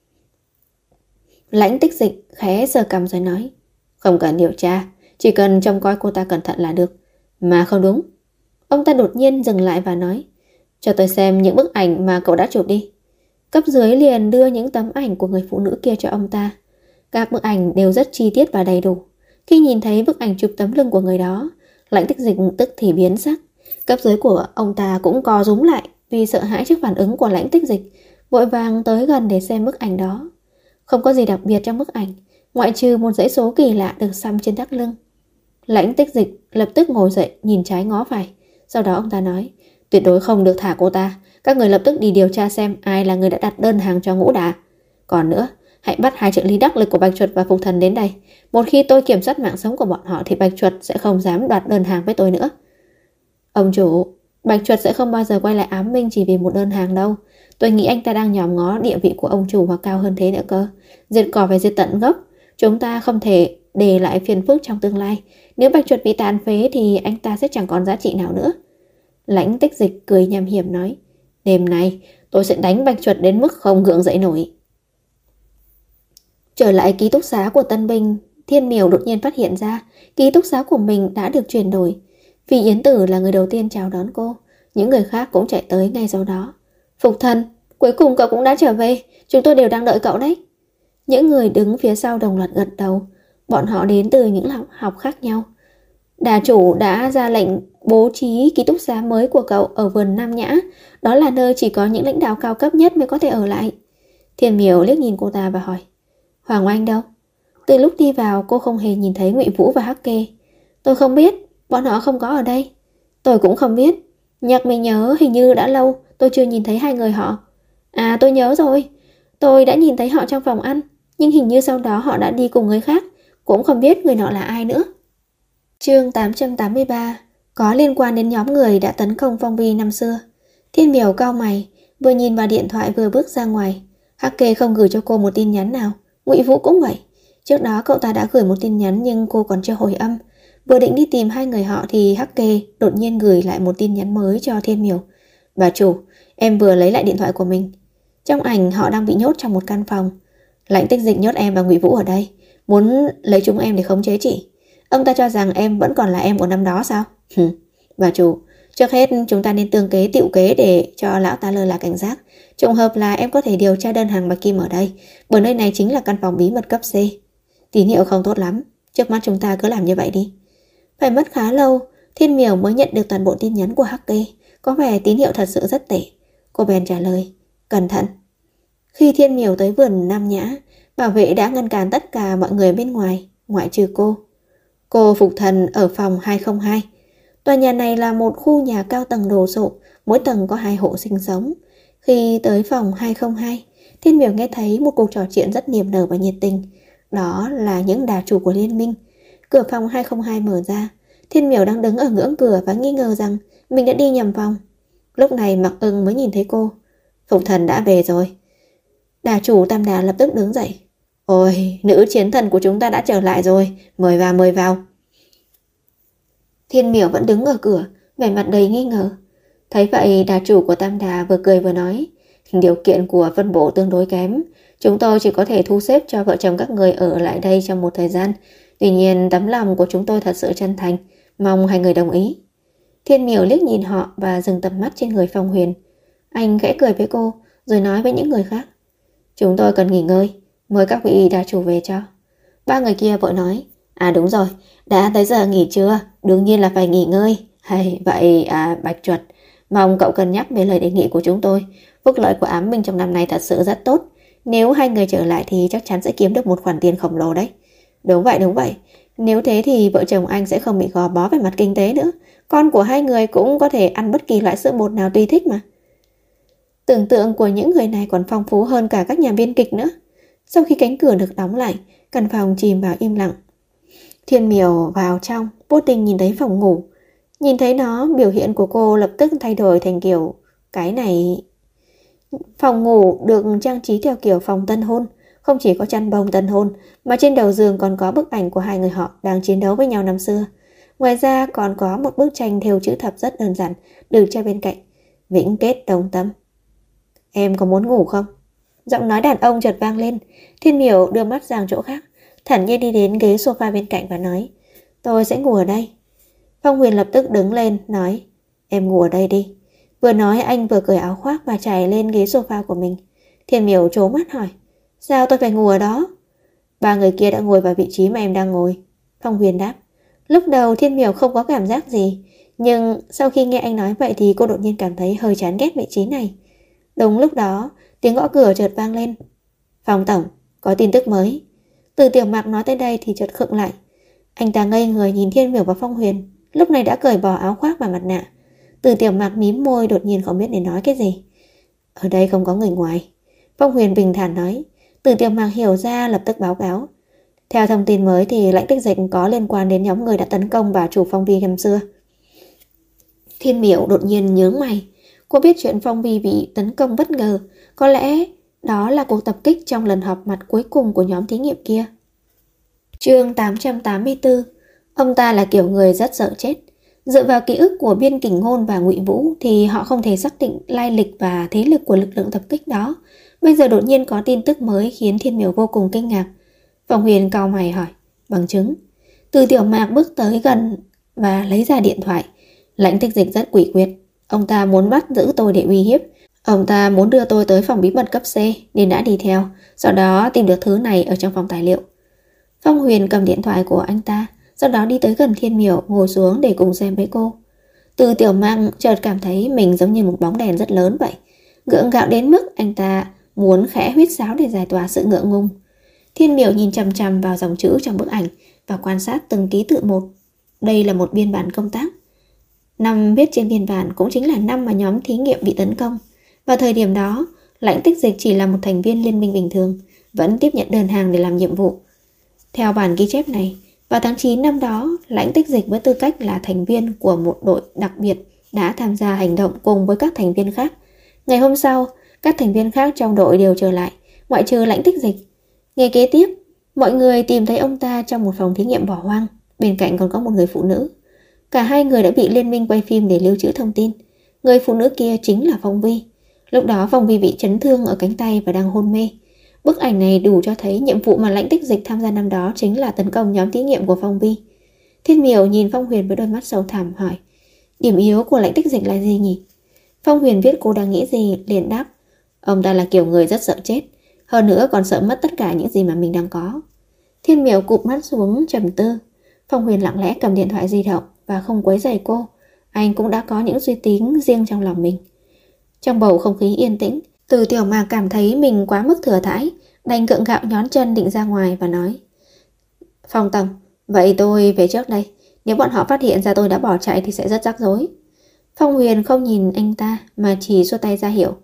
Lãnh Tích Dịch khẽ sờ cằm rồi nói. Không cần điều tra, chỉ cần trông coi cô ta cẩn thận là được. Mà không đúng, Ông ta đột nhiên dừng lại và nói, cho tôi xem những bức ảnh mà cậu đã chụp đi. Cấp dưới liền đưa những tấm ảnh của người phụ nữ kia cho ông ta. Các bức ảnh đều rất chi tiết và đầy đủ. Khi nhìn thấy bức ảnh chụp tấm lưng của người đó, Lãnh Tích Dịch tức thì biến sắc. Cấp dưới của ông ta cũng co rúm lại vì sợ hãi trước phản ứng của Lãnh Tích Dịch, vội vàng tới gần để xem bức ảnh đó. Không có gì đặc biệt trong bức ảnh, ngoại trừ một dãy số kỳ lạ được xăm trên thắt lưng. Lãnh Tích Dịch lập tức ngồi dậy, nhìn trái ngó phải. Sau đó ông ta nói, tuyệt đối không được thả cô ta. Các người lập tức đi điều tra xem ai là người đã đặt đơn hàng cho Ngũ Đà. Còn nữa, hãy bắt hai trợ lý đắc lực của Bạch Chuột và Phục Thần đến đây. Một khi tôi kiểm soát mạng sống của bọn họ thì Bạch Chuột sẽ không dám đoạt đơn hàng với tôi nữa. Ông chủ, Bạch Chuột sẽ không bao giờ quay lại ám minh chỉ vì một đơn hàng đâu. Tôi nghĩ anh ta đang nhòm ngó địa vị của ông chủ hoặc cao hơn thế nữa cơ. Diệt cỏ phải diệt tận gốc. Chúng ta không thể để lại phiền phức trong tương lai. Nếu Bạch Chuột bị tàn phế thì anh ta sẽ chẳng còn giá trị nào nữa. Lãnh Tích Dịch cười nham hiểm nói, đêm nay tôi sẽ đánh Bạch Chuột đến mức không gượng dậy nổi. Trở lại ký túc xá của tân binh, Thiên Miểu đột nhiên phát hiện ra ký túc xá của mình đã được chuyển đổi. Phi Yến Tử là người đầu tiên chào đón cô, những người khác cũng chạy tới ngay sau đó. Phục Thần, cuối cùng cậu cũng đã trở về, chúng tôi đều đang đợi cậu đấy. Những người đứng phía sau đồng loạt gật đầu, bọn họ đến từ những lớp học khác nhau. Đà chủ đã ra lệnh bố trí ký túc xá mới của cậu ở vườn Nam Nhã, đó là nơi chỉ có những lãnh đạo cao cấp nhất mới có thể ở lại. Thiên Miểu liếc nhìn cô ta và hỏi, Hoàng Oanh đâu? Từ lúc đi vào cô không hề nhìn thấy Ngụy Vũ và Hắc Kê. Tôi không biết, bọn họ không có ở đây. Tôi cũng không biết, nhắc mình nhớ hình như đã lâu tôi chưa nhìn thấy hai người họ. À, tôi nhớ rồi, tôi đã nhìn thấy họ trong phòng ăn, nhưng hình như sau đó họ đã đi cùng người khác, cũng không biết người nọ là ai nữa. Chương 883 có liên quan đến nhóm người đã tấn công Phong Vi năm xưa. Thiên Miểu cau mày, vừa nhìn vào điện thoại vừa bước ra ngoài. Hắc Kê không gửi cho cô một tin nhắn nào, Ngụy Vũ cũng vậy. Trước đó cậu ta đã gửi một tin nhắn nhưng cô còn chưa hồi âm. Vừa định đi tìm hai người họ thì Hắc Kê đột nhiên gửi lại một tin nhắn mới cho Thiên Miểu. Bà chủ, em vừa lấy lại điện thoại của mình. Trong ảnh họ đang bị nhốt trong một căn phòng. Lãnh Tích Dịch nhốt em và Ngụy Vũ ở đây, muốn lấy chúng em để khống chế chị. Ông ta cho rằng em vẫn còn là em của năm đó sao? Bà chủ, trước hết chúng ta nên tương kế tựu kế để cho lão ta lơ là cảnh giác. Trùng hợp là em có thể điều tra đơn hàng Bạch Kim ở đây, bởi nơi này chính là căn phòng bí mật cấp C. Tín hiệu không tốt lắm, trước mắt chúng ta cứ làm như vậy đi. Phải mất khá lâu, Thiên Miểu mới nhận được toàn bộ tin nhắn của Hắc Kê. Có vẻ tín hiệu thật sự rất tệ. Cô bèn trả lời, cẩn thận. Khi Thiên Miểu tới vườn Nam Nhã, bảo vệ đã ngăn cản tất cả mọi người bên ngoài, ngoại trừ cô. Cô Phục Thần ở phòng 202. Tòa nhà này là một khu nhà cao tầng đồ sộ, mỗi tầng có 2 hộ sinh sống. Khi tới phòng 202, Thiên Miểu nghe thấy một cuộc trò chuyện rất niềm nở và nhiệt tình. Đó là những đà chủ của liên minh. Cửa phòng 202 mở ra. Thiên Miểu đang đứng ở ngưỡng cửa và nghi ngờ rằng mình đã đi nhầm phòng. Lúc này Mặc Ưng mới nhìn thấy cô. Phục Thần đã về rồi. Đà chủ Tam Đà lập tức đứng dậy. Ôi, nữ chiến thần của chúng ta đã trở lại rồi. Mời vào, mời vào. Thiên Miểu vẫn đứng ở cửa, vẻ mặt đầy nghi ngờ. Thấy vậy, đà chủ của Tam Đà vừa cười vừa nói, điều kiện của phân bổ tương đối kém. Chúng tôi chỉ có thể thu xếp cho vợ chồng các người ở lại đây trong một thời gian. Tuy nhiên, tấm lòng của chúng tôi thật sự chân thành, mong hai người đồng ý. Thiên Miểu liếc nhìn họ và dừng tầm mắt trên người Phong Huyền. Anh khẽ cười với cô, rồi nói với những người khác. Chúng tôi cần nghỉ ngơi, mời các vị đà chủ về cho. Ba người kia vội nói, à đúng rồi, đã tới giờ nghỉ trưa, đương nhiên là phải nghỉ ngơi. Hay vậy Bạch Chuột, mong cậu cân nhắc về lời đề nghị của chúng tôi. Phúc lợi của ám minh trong năm nay thật sự rất tốt. Nếu hai người trở lại thì chắc chắn sẽ kiếm được một khoản tiền khổng lồ đấy. Đúng vậy, đúng vậy. Nếu thế thì vợ chồng anh sẽ không bị gò bó về mặt kinh tế nữa. Con của hai người cũng có thể ăn bất kỳ loại sữa bột nào tùy thích mà. Tưởng tượng của những người này còn phong phú hơn cả các nhà biên kịch nữa. Sau khi cánh cửa được đóng lại, căn phòng chìm vào im lặng. Thiên Miểu vào trong, vô tình nhìn thấy phòng ngủ. Nhìn thấy nó, biểu hiện của cô lập tức thay đổi thành kiểu cái này. Phòng ngủ được trang trí theo kiểu phòng tân hôn. Không chỉ có chăn bông tân hôn, mà trên đầu giường còn có bức ảnh của hai người họ đang chiến đấu với nhau năm xưa. Ngoài ra còn có một bức tranh thêu chữ thập rất đơn giản được treo bên cạnh. Vĩnh kết đồng tâm. Em có muốn ngủ không? Giọng nói đàn ông chợt vang lên. Thiên Miểu đưa mắt sang chỗ khác, thản nhiên đi đến ghế sofa bên cạnh và nói, tôi sẽ ngủ ở đây. Phong Huyền lập tức đứng lên, nói, Em ngủ ở đây đi. Vừa nói anh vừa cởi áo khoác và trải lên ghế sofa của mình. Thiên Miểu trố mắt hỏi, sao tôi phải ngủ ở đó? Ba người kia đã ngồi vào vị trí mà em đang ngồi. Phong Huyền đáp. Lúc đầu Thiên Miểu không có cảm giác gì, nhưng sau khi nghe anh nói vậy thì cô đột nhiên cảm thấy hơi chán ghét vị trí này. Đúng lúc đó, tiếng gõ cửa chợt vang lên. Phong tổng, có tin tức mới. Từ Tiểu Mạc nói tới đây thì chợt khựng lại. Anh ta ngây người nhìn Thiên Miểu và Phong Huyền, lúc này đã cởi bỏ áo khoác và mặt nạ. Từ Tiểu Mạc mím môi, đột nhiên không biết nên nói cái gì. Ở đây không có người ngoài. Phong Huyền bình thản nói. Từ Tiểu Mạc hiểu ra, lập tức báo cáo. Theo thông tin mới thì Lãnh Tích Dịch có liên quan đến nhóm người đã tấn công bà chủ Phong Vi năm xưa. Thiên Miểu đột nhiên nhướng mày. Cô biết chuyện Phong Vi bị tấn công bất ngờ, có lẽ đó là cuộc tập kích trong lần họp mặt cuối cùng của nhóm thí nghiệm kia. Chương 884. Ông ta là kiểu người rất sợ chết. Dựa vào ký ức của Biên Kình Ngôn và Ngụy Vũ thì họ không thể xác định lai lịch và thế lực của lực lượng tập kích đó. Bây giờ đột nhiên có tin tức mới khiến Thiên Miểu vô cùng kinh ngạc. Phong Huyền cau mày hỏi, bằng chứng. Từ Tiểu Mạc bước tới gần và lấy ra điện thoại. Lãnh Tích Dịch rất quỷ quyệt. Ông ta muốn bắt giữ tôi để uy hiếp. Ông ta muốn đưa tôi tới phòng bí mật cấp C nên đã đi theo, sau đó tìm được thứ này ở trong phòng tài liệu. Phong Huyền cầm điện thoại của anh ta, sau đó đi tới gần Thiên Miểu, ngồi xuống để cùng xem với cô. Từ Tiểu Mạc chợt cảm thấy mình giống như một bóng đèn rất lớn vậy, gượng gạo đến mức anh ta muốn khẽ huýt sáo để giải tỏa sự ngượng ngùng. Thiên Miểu nhìn chằm chằm vào dòng chữ trong bức ảnh và quan sát từng ký tự một. Đây là một biên bản công tác. Năm viết trên biên bản cũng chính là năm mà nhóm thí nghiệm bị tấn công. Vào thời điểm đó, Lãnh Tích Dịch chỉ là một thành viên liên minh bình thường, vẫn tiếp nhận đơn hàng để làm nhiệm vụ. Theo bản ghi chép này, vào tháng 9 năm đó, Lãnh Tích Dịch với tư cách là thành viên của một đội đặc biệt đã tham gia hành động cùng với các thành viên khác. Ngày hôm sau, các thành viên khác trong đội đều trở lại, ngoại trừ Lãnh Tích Dịch. Ngày kế tiếp, mọi người tìm thấy ông ta trong một phòng thí nghiệm bỏ hoang, bên cạnh còn có một người phụ nữ. Cả hai người đã bị liên minh quay phim để lưu trữ thông tin. Người phụ nữ kia chính là Phong Vi. Lúc đó Phong Vi bị chấn thương ở cánh tay và đang hôn mê. Bức ảnh này đủ cho thấy nhiệm vụ mà Lãnh Tích Dịch tham gia năm đó chính là tấn công nhóm thí nghiệm của Phong Vi. Thiên Miểu nhìn Phong Huyền với đôi mắt sâu thẳm hỏi, điểm yếu của Lãnh Tích Dịch là gì nhỉ? Phong Huyền biết cô đang nghĩ gì, liền đáp, ông ta là kiểu người rất sợ chết, hơn nữa còn sợ mất tất cả những gì mà mình đang có. Thiên Miểu cụp mắt xuống trầm tư. Phong Huyền lặng lẽ cầm điện thoại di động và không quấy rầy cô. Anh cũng đã có những suy tính riêng trong lòng mình. Trong bầu không khí yên tĩnh, Từ Tiểu Mạc cảm thấy mình quá mức thừa thãi, đành gượng gạo nhón chân định ra ngoài và nói, Phong tổng, vậy tôi về trước đây. Nếu bọn họ phát hiện ra tôi đã bỏ chạy thì sẽ rất rắc rối. Phong Huyền không nhìn anh ta mà chỉ xua tay ra hiệu.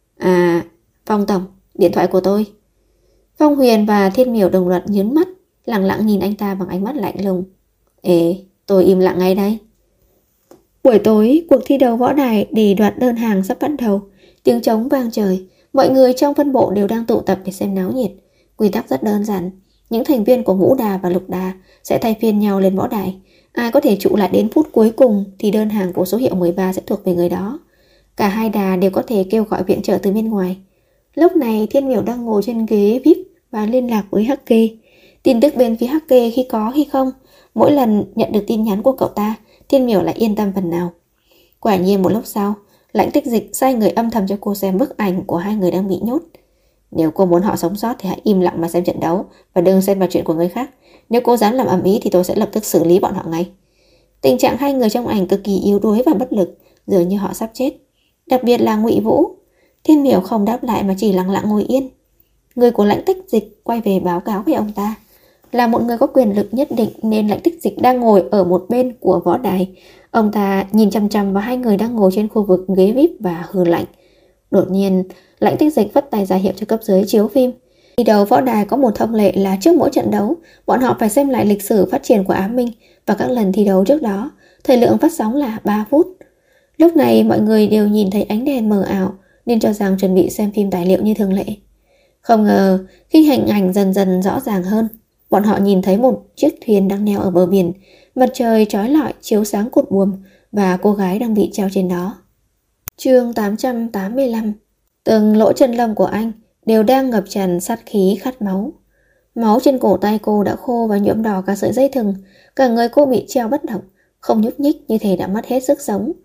À, Phong tổng, điện thoại của tôi. Phong Huyền và Thiên Miểu đồng loạt nhướng mắt, lặng lặng nhìn anh ta bằng ánh mắt lạnh lùng. Ê, tôi im lặng ngay đây. Buổi tối, cuộc thi đấu võ đài để đoạt đơn hàng sắp bắt đầu. Tiếng trống vang trời, mọi người trong phân bộ đều đang tụ tập để xem náo nhiệt. Quy tắc rất đơn giản, những thành viên của Ngũ Đà và Lục Đà sẽ thay phiên nhau lên võ đài. Ai có thể trụ lại đến phút cuối cùng thì đơn hàng của số hiệu 13 sẽ thuộc về người đó. Cả hai đà đều có thể kêu gọi viện trợ từ bên ngoài. Lúc này Thiên Miểu đang ngồi trên ghế VIP và liên lạc với Hắc Kê. Tin tức bên phía Hắc Kê khi có khi không, mỗi lần nhận được tin nhắn của cậu ta, Thiên Miểu lại yên tâm phần nào. Quả nhiên một lúc sau, Lãnh Tích Dịch sai người âm thầm cho cô xem bức ảnh của hai người đang bị nhốt. Nếu cô muốn họ sống sót thì hãy im lặng mà xem trận đấu và đừng xen vào chuyện của người khác. Nếu cô dám làm ầm ĩ thì tôi sẽ lập tức xử lý bọn họ ngay. Tình trạng hai người trong ảnh cực kỳ yếu đuối và bất lực, dường như họ sắp chết. Đặc biệt là Ngụy Vũ. Thiên Miểu không đáp lại mà chỉ lặng lặng ngồi yên. Người của Lãnh Tích Dịch quay về báo cáo với ông ta. Là một người có quyền lực nhất định nên Lãnh Tích Dịch đang ngồi ở một bên của võ đài. Ông ta nhìn chằm chằm vào hai người đang ngồi trên khu vực ghế VIP và hừ lạnh. Đột nhiên, Lãnh Tích Dịch vất tay ra hiệu cho cấp dưới chiếu phim. Đi đầu võ đài có một thông lệ là trước mỗi trận đấu, bọn họ phải xem lại lịch sử phát triển của Ám Minh và các lần thi đấu trước đó. Thời lượng phát sóng là 3 phút. Lúc này mọi người đều nhìn thấy ánh đèn mờ ảo nên cho rằng chuẩn bị xem phim tài liệu như thường lệ. Không ngờ, khi hình ảnh dần dần rõ ràng hơn, bọn họ nhìn thấy một chiếc thuyền đang neo ở bờ biển, mặt trời chói lọi chiếu sáng cột buồm và cô gái đang bị treo trên đó. Chương 885. Từng lỗ chân lông của anh đều đang ngập tràn sát khí khát máu. Máu trên cổ tay cô đã khô và nhuộm đỏ cả sợi dây thừng, cả người cô bị treo bất động, không nhúc nhích như thể đã mất hết sức sống.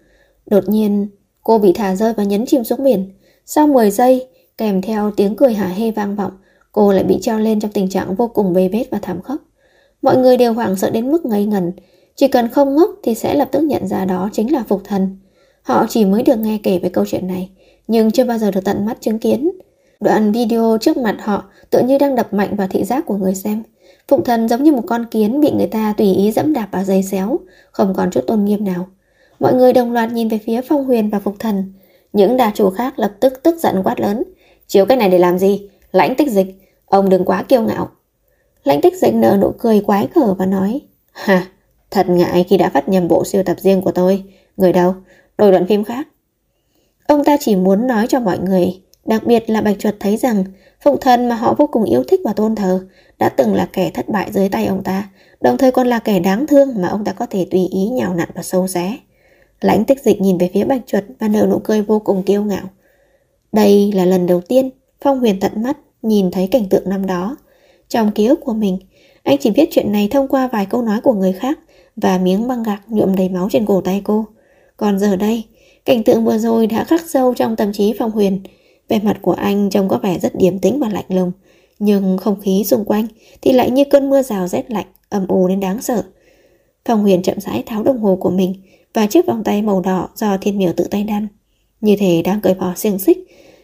Đột nhiên, cô bị thả rơi và nhấn chìm xuống biển. Sau 10 giây, kèm theo tiếng cười hả hê vang vọng, cô lại bị treo lên trong tình trạng vô cùng bê bết và thảm khốc. Mọi người đều hoảng sợ đến mức ngây ngẩn. Chỉ cần không ngốc thì sẽ lập tức nhận ra đó chính là Phục Thần. Họ chỉ mới được nghe kể về câu chuyện này, nhưng chưa bao giờ được tận mắt chứng kiến. Đoạn video trước mặt họ tựa như đang đập mạnh vào thị giác của người xem. Phục Thần giống như một con kiến bị người ta tùy ý dẫm đạp vào giày xéo, không còn chút tôn nghiêm nào. Mọi người đồng loạt nhìn về phía Phong Huyền và Phục Thần. Những đà chủ khác lập tức tức giận quát lớn: chiếu cái này để làm gì? Lãnh Tích Dịch, ông đừng quá kiêu ngạo. Lãnh Tích Dịch nở nụ cười quái gở và nói: Hà, thật ngại khi đã phát nhầm bộ siêu tập riêng của tôi. Người đâu? Đổi đoạn phim khác. Ông ta chỉ muốn nói cho mọi người, đặc biệt là Bạch Chuột, thấy rằng Phục Thần mà họ vô cùng yêu thích và tôn thờ đã từng là kẻ thất bại dưới tay ông ta, đồng thời còn là kẻ đáng thương mà ông ta có thể tùy ý nhào nặn và sâu xé. Lãnh Tích Dịch nhìn về phía Bạch Chuột và nở nụ cười vô cùng kiêu ngạo. Đây là lần đầu tiên Phong Huyền tận mắt nhìn thấy cảnh tượng năm đó. Trong ký ức của mình, anh chỉ biết chuyện này thông qua vài câu nói của người khác và miếng băng gạc nhuộm đầy máu trên cổ tay cô. Còn giờ đây, cảnh tượng vừa rồi đã khắc sâu trong tâm trí Phong Huyền. Vẻ mặt của anh trông có vẻ rất điềm tĩnh và lạnh lùng, nhưng không khí xung quanh thì lại như cơn mưa rào rét lạnh, âm u đến đáng sợ. Phong Huyền chậm rãi tháo đồng hồ của mình và chiếc vòng tay màu đỏ do Thiên Miểu tự tay đan, như thể đang cởi bỏ xiềng xích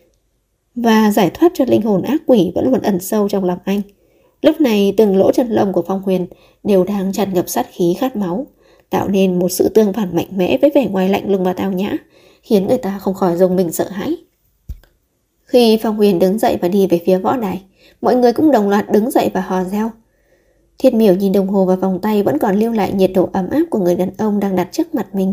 và giải thoát cho linh hồn ác quỷ vẫn luôn ẩn sâu trong lòng anh. Lúc này từng lỗ chân lông của Phong Huyền đều đang tràn ngập sát khí khát máu, tạo nên một sự tương phản mạnh mẽ với vẻ ngoài lạnh lùng và tao nhã, khiến người ta không khỏi rùng mình sợ hãi. Khi Phong Huyền đứng dậy và đi về phía võ đài, mọi người cũng đồng loạt đứng dậy và hò reo. Thiên Miểu nhìn đồng hồ và vòng tay vẫn còn lưu lại nhiệt độ ấm áp của người đàn ông đang đặt trước mặt mình.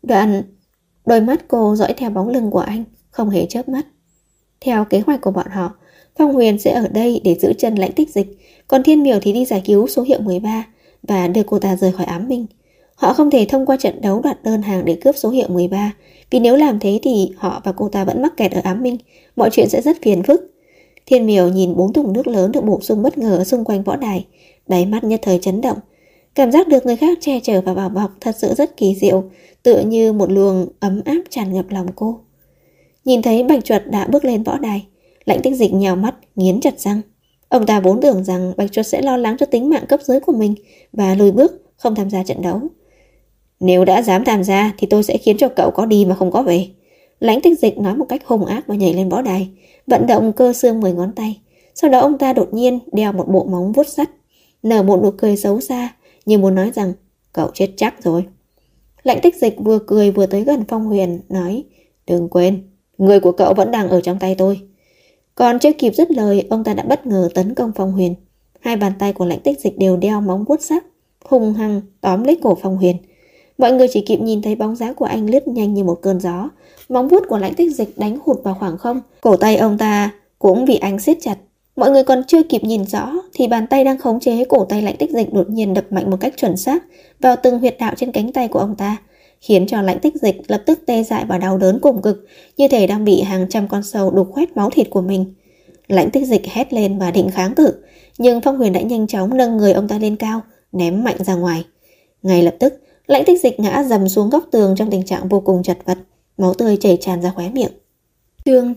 Đôi mắt cô dõi theo bóng lưng của anh, không hề chớp mắt. Theo kế hoạch của bọn họ, Phong Huyền sẽ ở đây để giữ chân Lãnh Tích Dịch, còn Thiên Miểu thì đi giải cứu số hiệu 13 và đưa cô ta rời khỏi ám minh. Họ không thể thông qua trận đấu đoạt đơn hàng để cướp số hiệu 13, vì nếu làm thế thì họ và cô ta vẫn mắc kẹt ở ám minh, mọi chuyện sẽ rất phiền phức. Thiên Miểu nhìn 4 thùng nước lớn được bổ sung bất ngờ ở xung quanh võ đài, đáy mắt nhất thời chấn động. Cảm giác được người khác che chở và bảo bọc thật sự rất kỳ diệu, tựa như một luồng ấm áp tràn ngập lòng cô. Nhìn thấy Bạch Chuột đã bước lên võ đài, Lãnh Tích Dịch nhào mắt, nghiến chặt răng. Ông ta vốn tưởng rằng Bạch Chuột sẽ lo lắng cho tính mạng cấp dưới của mình và lùi bước, không tham gia trận đấu. Nếu đã dám tham gia thì tôi sẽ khiến cho cậu có đi mà không có về. Lãnh Tích Dịch nói một cách hung ác và nhảy lên võ đài, vận động cơ xương 10 ngón tay. Sau đó ông ta đột nhiên đeo một bộ móng vuốt sắt, nở một nụ cười xấu xa, như muốn nói rằng cậu chết chắc rồi. Lãnh Tích Dịch vừa cười vừa tới gần Phong Huyền, nói: Đừng quên, người của cậu vẫn đang ở trong tay tôi. Còn chưa kịp dứt lời, ông ta đã bất ngờ tấn công Phong Huyền. Hai bàn tay của Lãnh Tích Dịch đều đeo móng vuốt sắc, hung hăng tóm lấy cổ Phong Huyền. Mọi người chỉ kịp nhìn thấy bóng dáng của anh lướt nhanh như một cơn gió. Móng vuốt của Lãnh Tích Dịch đánh hụt vào khoảng không, cổ tay ông ta cũng bị anh siết chặt. Mọi người còn chưa kịp nhìn rõ thì bàn tay đang khống chế cổ tay Lãnh Tích Dịch đột nhiên đập mạnh một cách chuẩn xác vào từng huyệt đạo trên cánh tay của ông ta, khiến cho Lãnh Tích Dịch lập tức tê dại và đau đớn cùng cực, như thể đang bị hàng trăm con sâu đục khoét máu thịt của mình. Lãnh Tích Dịch hét lên và định kháng cự, nhưng Phong Huyền đã nhanh chóng nâng người ông ta lên cao, ném mạnh ra ngoài. Ngay lập tức, Lãnh Tích Dịch ngã dầm xuống góc tường trong tình trạng vô cùng chật vật, máu tươi chảy tràn ra khóe miệng. Chương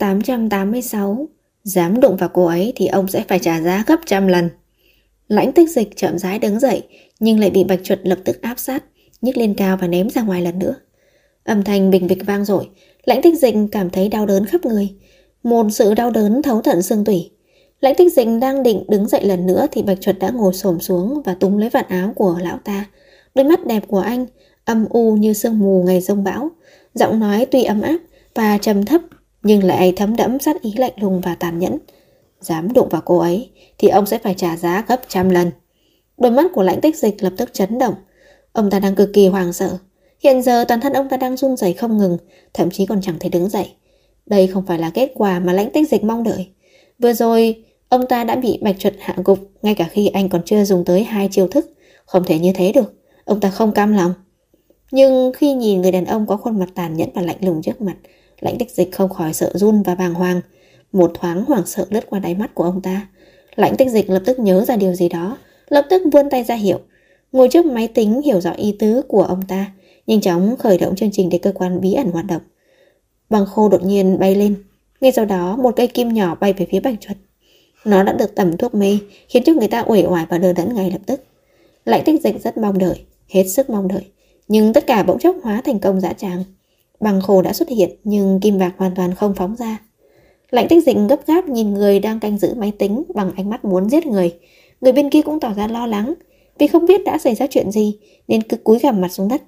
886. Dám đụng vào cô ấy thì ông sẽ phải trả giá gấp trăm lần. Lãnh Tích Dịch chậm rãi đứng dậy, nhưng lại bị Bạch Chuột lập tức áp sát, nhấc lên cao và ném ra ngoài lần nữa. Âm thanh bình bịch vang dội, Lãnh Tích Dịch cảm thấy đau đớn khắp người, một sự đau đớn thấu tận xương tủy. Lãnh Tích Dịch đang định đứng dậy lần nữa thì Bạch Chuột đã ngồi xổm xuống và túm lấy vạt áo của lão ta. Đôi mắt đẹp của anh âm u như sương mù ngày giông bão, giọng nói tuy ấm áp và trầm thấp nhưng lại thấm đẫm sát ý lạnh lùng và tàn nhẫn. Dám đụng vào cô ấy thì ông sẽ phải trả giá gấp trăm lần. Đôi mắt của Lãnh Tích Dịch lập tức chấn động. Ông ta đang cực kỳ hoảng sợ. Hiện giờ toàn thân ông ta đang run rẩy không ngừng, thậm chí còn chẳng thể đứng dậy. Đây không phải là kết quả mà Lãnh Tích Dịch mong đợi. Vừa rồi ông ta đã bị Bạch Chuột hạ gục ngay cả khi anh còn chưa dùng tới 2 chiêu thức. Không thể như thế được. Ông ta không cam lòng. Nhưng khi nhìn người đàn ông có khuôn mặt tàn nhẫn và lạnh lùng trước mặt, Lãnh Tích Dịch không khỏi sợ run và bàng hoàng. Một thoáng hoảng sợ lướt qua đáy mắt của ông ta. Lãnh Tích Dịch lập tức nhớ ra điều gì đó, lập tức vươn tay ra hiệu. Ngồi trước máy tính hiểu rõ ý tứ của ông ta, nhanh chóng khởi động chương trình để cơ quan bí ẩn hoạt động. Băng khô đột nhiên bay lên. Ngay sau đó một cây kim nhỏ bay về phía Bạch Chuột. Nó đã được tẩm thuốc mê, khiến cho người ta uể oải và đờ đẫn ngay lập tức. Lãnh Tích Dịch rất mong đợi, hết sức mong đợi, nhưng tất cả bỗng chốc hóa thành công dã tràng. Băng khô đã xuất hiện, nhưng kim vạc hoàn toàn không phóng ra. Lãnh Tích Dịch gấp gáp nhìn người đang canh giữ máy tính bằng ánh mắt muốn giết người. Người bên kia cũng tỏ ra lo lắng, vì không biết đã xảy ra chuyện gì nên cứ cúi gằm mặt xuống đất.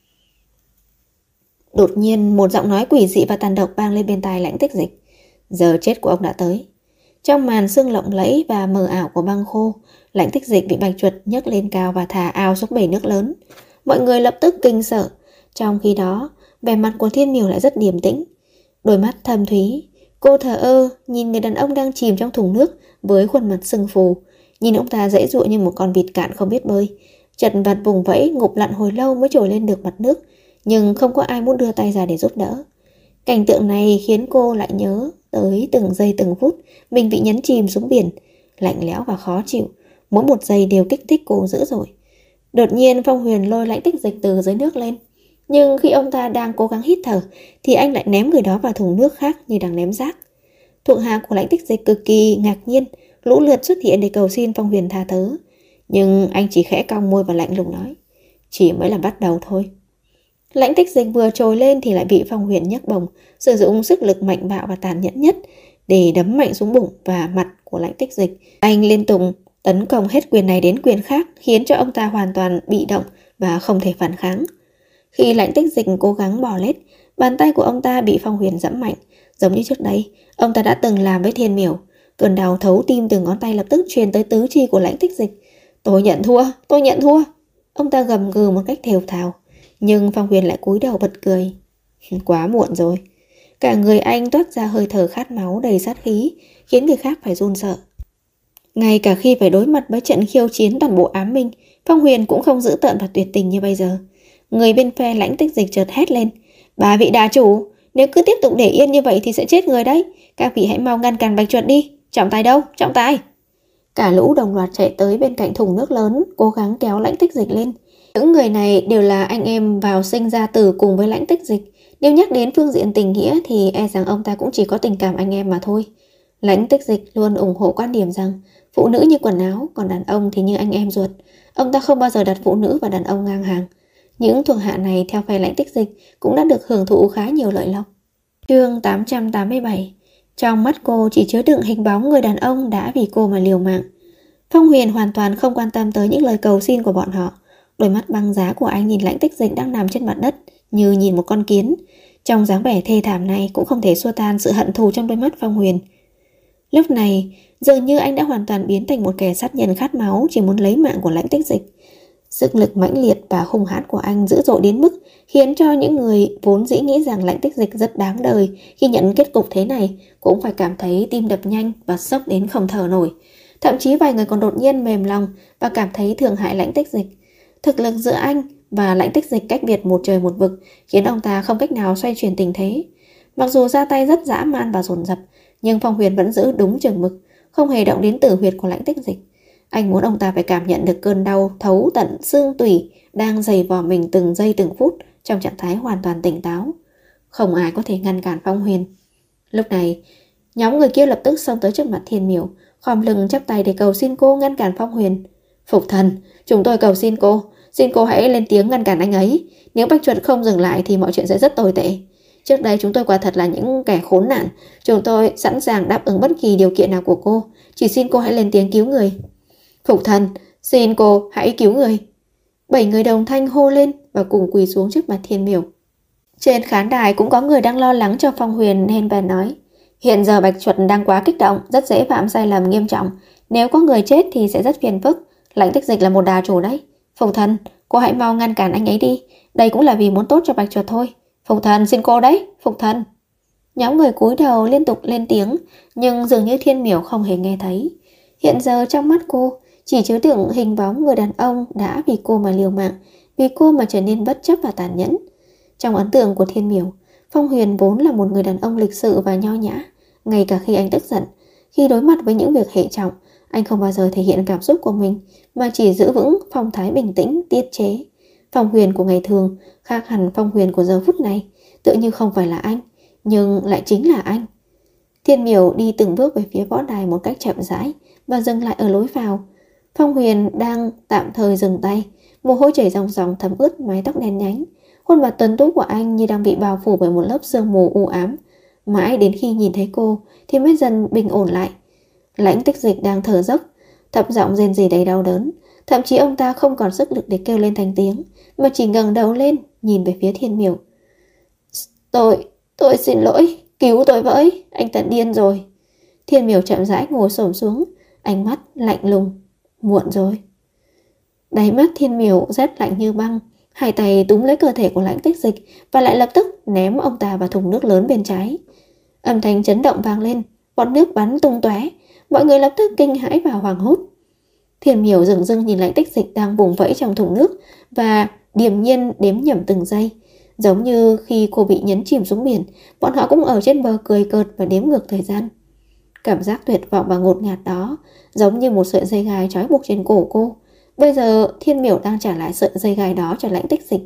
Đột nhiên một giọng nói quỷ dị và tàn độc vang lên bên tai Lãnh Tích Dịch. Giờ chết của ông đã tới. Trong màn sương lộng lẫy và mờ ảo của băng khô, Lãnh Tích Dịch bị Bạch Chuột nhấc lên cao và thả ao xuống bể nước lớn. Mọi người lập tức kinh sợ. Trong khi đó, vẻ mặt của Thiên Miểu lại rất điềm tĩnh. Đôi mắt thâm thúy, cô thờ ơ nhìn người đàn ông đang chìm trong thùng nước với khuôn mặt sưng phù. Nhìn ông ta giãy giụa như một con vịt cạn không biết bơi. Chật vật vùng vẫy ngụp lặn hồi lâu mới trồi lên được mặt nước, nhưng không có ai muốn đưa tay ra để giúp đỡ. Cảnh tượng này khiến cô lại nhớ tới từng giây từng phút mình bị nhấn chìm xuống biển, lạnh lẽo và khó chịu, mỗi một giây đều kích thích cô dữ dội. Đột nhiên Phong Huyền lôi Lãnh Tích Dịch từ dưới nước lên, nhưng khi ông ta đang cố gắng hít thở thì anh lại ném người đó vào thùng nước khác như đang ném rác. Thuộc hạ của Lãnh Tích Dịch cực kỳ ngạc nhiên, lũ lượt xuất hiện để cầu xin Phong Huyền tha thứ, nhưng anh chỉ khẽ cong môi và lạnh lùng nói: chỉ mới là bắt đầu thôi. Lãnh Tích Dịch vừa trồi lên thì lại bị Phong Huyền nhấc bổng, sử dụng sức lực mạnh bạo và tàn nhẫn nhất để đấm mạnh xuống bụng và mặt của Lãnh Tích Dịch. Anh liên tục tấn công hết quyền này đến quyền khác, khiến cho ông ta hoàn toàn bị động và không thể phản kháng. Khi Lãnh Tích Dịch cố gắng bò lết, bàn tay của ông ta bị Phong Huyền giẫm mạnh, giống như trước đây ông ta đã từng làm với Thiên Miểu. Cơn đau thấu tim từ ngón tay lập tức truyền tới tứ chi của Lãnh Tích Dịch. Tôi nhận thua, tôi nhận thua. Ông ta gầm gừ một cách thều thào, nhưng Phong Huyền lại cúi đầu bật cười. Quá muộn rồi. Cả người anh toát ra hơi thở khát máu đầy sát khí, khiến người khác phải run sợ. Ngay cả khi phải đối mặt với trận khiêu chiến toàn bộ ám minh, Phong Huyền cũng không dữ tợn và tuyệt tình như bây giờ. Người bên phe Lãnh Tích Dịch chợt hét lên: bà vị đà chủ, nếu cứ tiếp tục để yên như vậy thì sẽ chết người đấy. Các vị hãy mau ngăn cản Bạch Chuột đi. Trọng tài đâu? Trọng tài! Cả lũ đồng loạt chạy tới bên cạnh thùng nước lớn, cố gắng kéo Lãnh Tích Dịch lên. Những người này đều là anh em vào sinh ra tử cùng với Lãnh Tích Dịch. Nếu nhắc đến phương diện tình nghĩa thì e rằng ông ta cũng chỉ có tình cảm anh em mà thôi. Lãnh Tích Dịch luôn ủng hộ quan điểm rằng phụ nữ như quần áo, còn đàn ông thì như anh em ruột. Ông ta không bao giờ đặt phụ nữ và đàn ông ngang hàng. Những thuộc hạ này theo phe Lãnh Tích Dịch cũng đã được hưởng thụ khá nhiều lợi lộc. Chương 887. Trong mắt cô chỉ chứa đựng hình bóng người đàn ông đã vì cô mà liều mạng. Phong Huyền hoàn toàn không quan tâm tới những lời cầu xin của bọn họ. Đôi mắt băng giá của anh nhìn Lãnh Tích Dịch đang nằm trên mặt đất như nhìn một con kiến. Trong dáng vẻ thê thảm này cũng không thể xua tan sự hận thù trong đôi mắt Phong Huyền. Lúc này dường như anh đã hoàn toàn biến thành một kẻ sát nhân khát máu, chỉ muốn lấy mạng của Lãnh Tích Dịch. Sức lực mãnh liệt và hung hãn của anh dữ dội đến mức khiến cho những người vốn dĩ nghĩ rằng Lãnh Tích Dịch rất đáng đời khi nhận kết cục thế này cũng phải cảm thấy tim đập nhanh và sốc đến không thở nổi. Thậm chí vài người còn đột nhiên mềm lòng và cảm thấy thương hại Lãnh Tích Dịch. Thực lực giữa anh và Lãnh Tích Dịch cách biệt một trời một vực, khiến ông ta không cách nào xoay chuyển tình thế. Mặc dù ra tay rất dã man và dồn dập, nhưng Phong Huyền vẫn giữ đúng chừng mực, không hề động đến tử huyệt của Lãnh Tích Dịch. Anh muốn ông ta phải cảm nhận được cơn đau thấu tận xương tủy đang giày vò mình từng giây từng phút trong trạng thái hoàn toàn tỉnh táo. Không ai có thể ngăn cản Phong Huyền. Lúc này, nhóm người kia lập tức xông tới trước mặt Thiên Miểu, khom lưng chắp tay để cầu xin cô ngăn cản Phong Huyền. Phục thần, chúng tôi cầu xin cô hãy lên tiếng ngăn cản anh ấy. Nếu Bạch Chuột không dừng lại thì mọi chuyện sẽ rất tồi tệ. Trước đây chúng tôi quả thật là những kẻ khốn nạn. Chúng tôi sẵn sàng đáp ứng bất kỳ điều kiện nào của cô. Chỉ xin cô hãy lên tiếng cứu người. Phục thần, xin cô hãy cứu người. 7 người đồng thanh hô lên và cùng quỳ xuống trước mặt Thiên Miểu. Trên khán đài cũng có người đang lo lắng cho Phong Huyền nên bèn nói: hiện giờ Bạch Chuột đang quá kích động, rất dễ phạm sai lầm nghiêm trọng. Nếu có người chết thì sẽ rất phiền phức. Lãnh Tích Dịch là một đà chủ đấy. Phục thần, cô hãy mau ngăn cản anh ấy đi. Đây cũng là vì muốn tốt cho Bạch Chuột thôi. Phục thần, xin cô đấy, Phục thần. Nhóm người cúi đầu liên tục lên tiếng, nhưng dường như Thiên Miểu không hề nghe thấy. Hiện giờ trong mắt cô chỉ chứa đựng hình bóng người đàn ông đã vì cô mà liều mạng, vì cô mà trở nên bất chấp và tàn nhẫn. Trong ấn tượng của Thiên Miểu, Phong Huyền vốn là một người đàn ông lịch sự và nho nhã. Ngay cả khi anh tức giận, khi đối mặt với những việc hệ trọng, anh không bao giờ thể hiện cảm xúc của mình, mà chỉ giữ vững phong thái bình tĩnh, tiết chế. Phong Huyền của ngày thường khác hẳn Phong Huyền của giờ phút này, tựa như không phải là anh, nhưng lại chính là anh. Thiên Miểu đi từng bước về phía võ đài một cách chậm rãi và dừng lại ở lối vào. Phong Huyền đang tạm thời dừng tay, mồ hôi chảy ròng ròng thấm ướt mái tóc đen nhánh. Khuôn mặt tuấn tú của anh như đang bị bao phủ bởi một lớp sương mù u ám. Mãi đến khi nhìn thấy cô thì mới dần bình ổn lại. Lãnh Tích Dịch đang thở dốc, thấp giọng rên rỉ đầy đau đớn. Thậm chí ông ta không còn sức lực để kêu lên thành tiếng, mà chỉ ngẩng đầu lên nhìn về phía Thiên Miểu. Tôi xin lỗi, cứu tôi với, anh ta điên rồi. Thiên Miểu chậm rãi ngồi xổm xuống, ánh mắt lạnh lùng. Muộn rồi. Đáy mắt Thiên Miểu rét lạnh như băng, hai tay túm lấy cơ thể của Lãnh Tích Dịch và lại lập tức ném ông ta vào thùng nước lớn bên trái. Âm thanh chấn động vang lên, bọt nước bắn tung tóe, mọi người lập tức kinh hãi và hoảng hốt. Thiên Miểu dửng dưng nhìn Lãnh Tích Dịch đang vùng vẫy trong thùng nước và điềm nhiên đếm nhẩm từng giây. Giống như khi cô bị nhấn chìm xuống biển, bọn họ cũng ở trên bờ cười cợt và đếm ngược thời gian. Cảm giác tuyệt vọng và ngột ngạt đó giống như một sợi dây gai trói buộc trên cổ cô. Bây giờ Thiên Miểu đang trả lại sợi dây gai đó cho Lãnh Tích Dịch.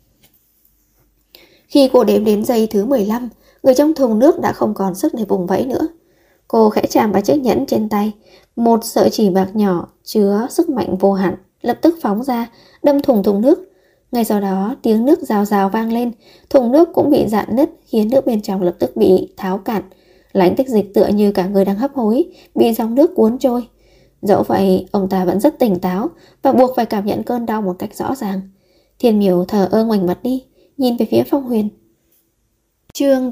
Khi cô đếm đến giây thứ 15, người trong thùng nước đã không còn sức để vùng vẫy nữa. Cô khẽ chạm vào chiếc nhẫn trên tay, một sợi chỉ bạc nhỏ chứa sức mạnh vô hạn lập tức phóng ra, đâm thủng thùng nước. Ngay sau đó tiếng nước rào rào vang lên, thùng nước cũng bị rạn nứt khiến nước bên trong lập tức bị tháo cạn. Lãnh Tích Dịch tựa như cả người đang hấp hối, bị dòng nước cuốn trôi. Dẫu vậy, ông ta vẫn rất tỉnh táo và buộc phải cảm nhận cơn đau một cách rõ ràng. Thiên Miểu thờ ơ ngoảnh mặt đi, nhìn về phía Phong Huyền. Chương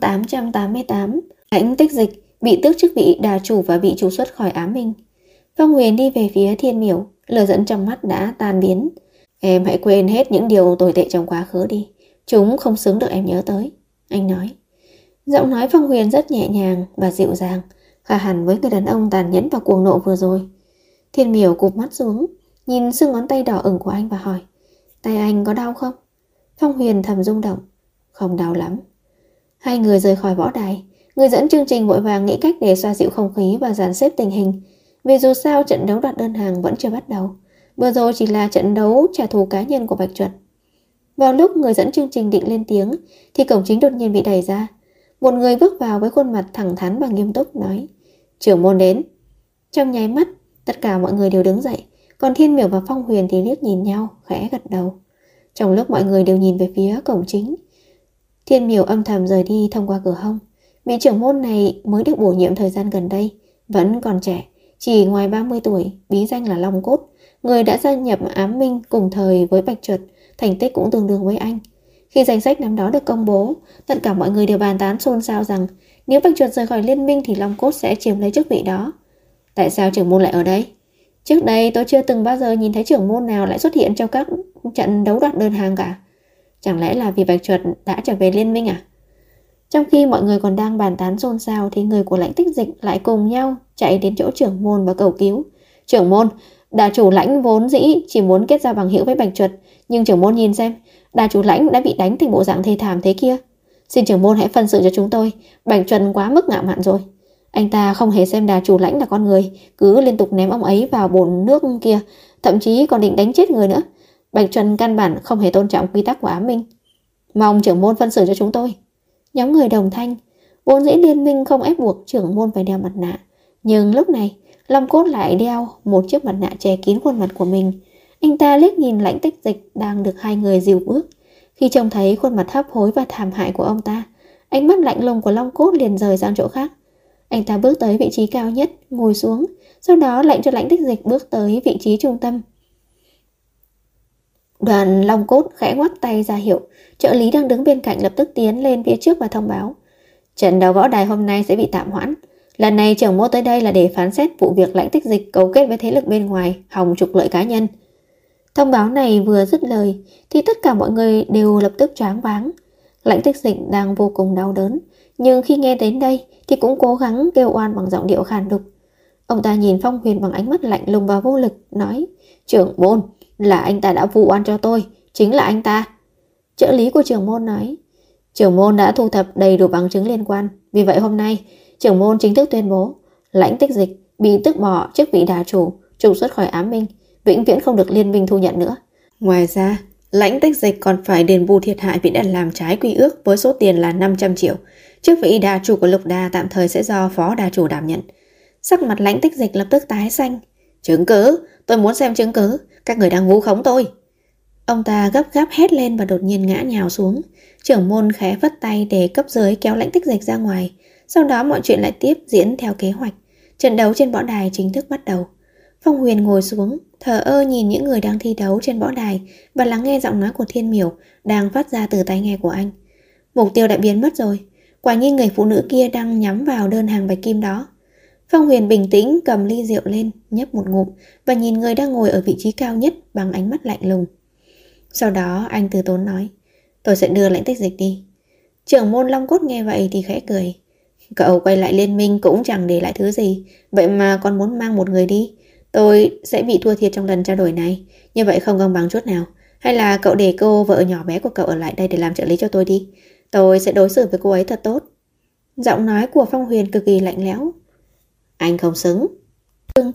888. Lãnh Tích Dịch bị tước chức vị đà chủ và bị trục xuất khỏi Ám Minh. Phong Huyền đi về phía Thiên Miểu, lửa giận trong mắt đã tan biến. Em hãy quên hết những điều tồi tệ trong quá khứ đi, chúng không xứng được em nhớ tới, anh nói. Giọng nói Phong Huyền rất nhẹ nhàng và dịu dàng, khác hẳn với người đàn ông tàn nhẫn và cuồng nộ vừa rồi. Thiên Miểu cụp mắt xuống, nhìn xương ngón tay đỏ ửng của anh và hỏi, tay anh có đau không? Phong Huyền thầm rung động, không đau lắm. Hai người rời khỏi võ đài, người dẫn chương trình vội vàng nghĩ cách để xoa dịu không khí và dàn xếp tình hình, vì dù sao trận đấu đoạt đơn hàng vẫn chưa bắt đầu. Vừa rồi chỉ là trận đấu trả thù cá nhân của Bạch Chuẩn. Vào lúc người dẫn chương trình định lên tiếng thì cổng chính đột nhiên bị đẩy ra. Một người bước vào với khuôn mặt thẳng thắn và nghiêm túc nói, trưởng môn đến. Trong nháy mắt, tất cả mọi người đều đứng dậy, còn Thiên Miểu và Phong Huyền thì liếc nhìn nhau, khẽ gật đầu. Trong lúc mọi người đều nhìn về phía cổng chính, Thiên Miểu âm thầm rời đi thông qua cửa hông. Vị trưởng môn này mới được bổ nhiệm thời gian gần đây, vẫn còn trẻ, chỉ ngoài 30 tuổi, bí danh là Long Cốt. Người đã gia nhập Ám Minh cùng thời với Bạch Chuột, thành tích cũng tương đương với anh. Khi danh sách năm đó được công bố, tất cả mọi người đều bàn tán xôn xao rằng nếu Bạch Chuột rời khỏi liên minh thì Long Cốt sẽ chiếm lấy chức vị đó. Tại sao trưởng môn lại ở đây? Trước đây tôi chưa từng bao giờ nhìn thấy trưởng môn nào lại xuất hiện trong các trận đấu đoạt đơn hàng cả. Chẳng lẽ là vì Bạch Chuột đã trở về liên minh à? Trong khi mọi người còn đang bàn tán xôn xao thì người của Lãnh Tích Dịch lại cùng nhau chạy đến chỗ trưởng môn và cầu cứu. Trưởng môn, đà chủ Lãnh vốn dĩ chỉ muốn kết giao bằng hữu với Bạch Chuột, nhưng trưởng môn nhìn xem, đà chủ Lãnh đã bị đánh thành bộ dạng thê thảm thế kia. Xin trưởng môn hãy phân xử cho chúng tôi, Bạch Chuột quá mức ngạo mạn rồi. Anh ta không hề xem đà chủ Lãnh là con người, cứ liên tục ném ông ấy vào bồn nước kia, thậm chí còn định đánh chết người nữa. Bạch Chuột căn bản không hề tôn trọng quy tắc của Ám Minh. Mong trưởng môn phân xử cho chúng tôi. Nhóm người đồng thanh. Vốn dĩ liên minh không ép buộc trưởng môn phải đeo mặt nạ, nhưng lúc này Long Cốt lại đeo một chiếc mặt nạ che kín khuôn mặt của mình. Anh ta liếc nhìn Lãnh Tích Dịch đang được hai người dìu bước. Khi trông thấy khuôn mặt hấp hối và thảm hại của ông ta, ánh mắt lạnh lùng của Long Cốt liền rời sang chỗ khác. Anh ta bước tới vị trí cao nhất, ngồi xuống, sau đó lệnh cho Lãnh Tích Dịch bước tới vị trí trung tâm. Đoàn Long Cốt khẽ ngoắc tay ra hiệu, trợ lý đang đứng bên cạnh lập tức tiến lên phía trước và thông báo, trận đấu võ đài hôm nay sẽ bị tạm hoãn. Lần này trưởng môn tới đây là để phán xét vụ việc Lãnh Tích Dịch cấu kết với thế lực bên ngoài, hòng trục lợi cá nhân. Thông báo này vừa dứt lời thì tất cả mọi người đều lập tức choáng váng. Lãnh Tích Dịch đang vô cùng đau đớn, nhưng khi nghe đến đây thì cũng cố gắng kêu oan bằng giọng điệu khàn đục. Ông ta nhìn Phong Huyền bằng ánh mắt lạnh lùng và vô lực, nói, trưởng môn, là anh ta đã vu oan cho tôi, chính là anh ta. Trợ lý của trưởng môn nói, trưởng môn đã thu thập đầy đủ bằng chứng liên quan, vì vậy hôm nay trưởng môn chính thức tuyên bố Lãnh Tích Dịch bị tước bỏ chức vị đà chủ, trục xuất khỏi Ám Minh, vĩnh viễn không được liên minh thu nhận nữa. Ngoài ra, Lãnh Tích Dịch còn phải đền bù thiệt hại vì đã làm trái quy ước với số tiền là 500 triệu. Chức vị đà chủ của Lục Đà tạm thời sẽ do phó đà chủ đảm nhận. Sắc mặt Lãnh Tích Dịch lập tức tái xanh. Chứng cứ, tôi muốn xem chứng cứ, các người đang vu khống tôi. Ông ta gấp gáp hét lên và đột nhiên ngã nhào xuống. Trưởng môn khẽ vất tay để cấp dưới kéo Lãnh Tích Dịch ra ngoài. Sau đó mọi chuyện lại tiếp diễn theo kế hoạch. Trận đấu trên võ đài chính thức bắt đầu. Phong Huyền ngồi xuống, thờ ơ nhìn những người đang thi đấu trên võ đài và lắng nghe giọng nói của Thiên Miểu đang phát ra từ tai nghe của anh. Mục tiêu đã biến mất rồi. Quả nhiên người phụ nữ kia đang nhắm vào đơn hàng bạch kim đó. Phong Huyền bình tĩnh cầm ly rượu lên, nhấp một ngụm và nhìn người đang ngồi ở vị trí cao nhất bằng ánh mắt lạnh lùng. Sau đó anh từ tốn nói, tôi sẽ đưa Lãnh Tích Dịch đi. Trưởng môn Long Cốt nghe vậy thì khẽ cười. Cậu quay lại liên minh cũng chẳng để lại thứ gì, vậy mà còn muốn mang một người đi. Tôi sẽ bị thua thiệt trong lần trao đổi này, như vậy không công bằng chút nào. Hay là cậu để cô vợ nhỏ bé của cậu ở lại đây để làm trợ lý cho tôi đi. Tôi sẽ đối xử với cô ấy thật tốt. Giọng nói của Phong Huyền cực kỳ lạnh lẽo. Anh không xứng. Chương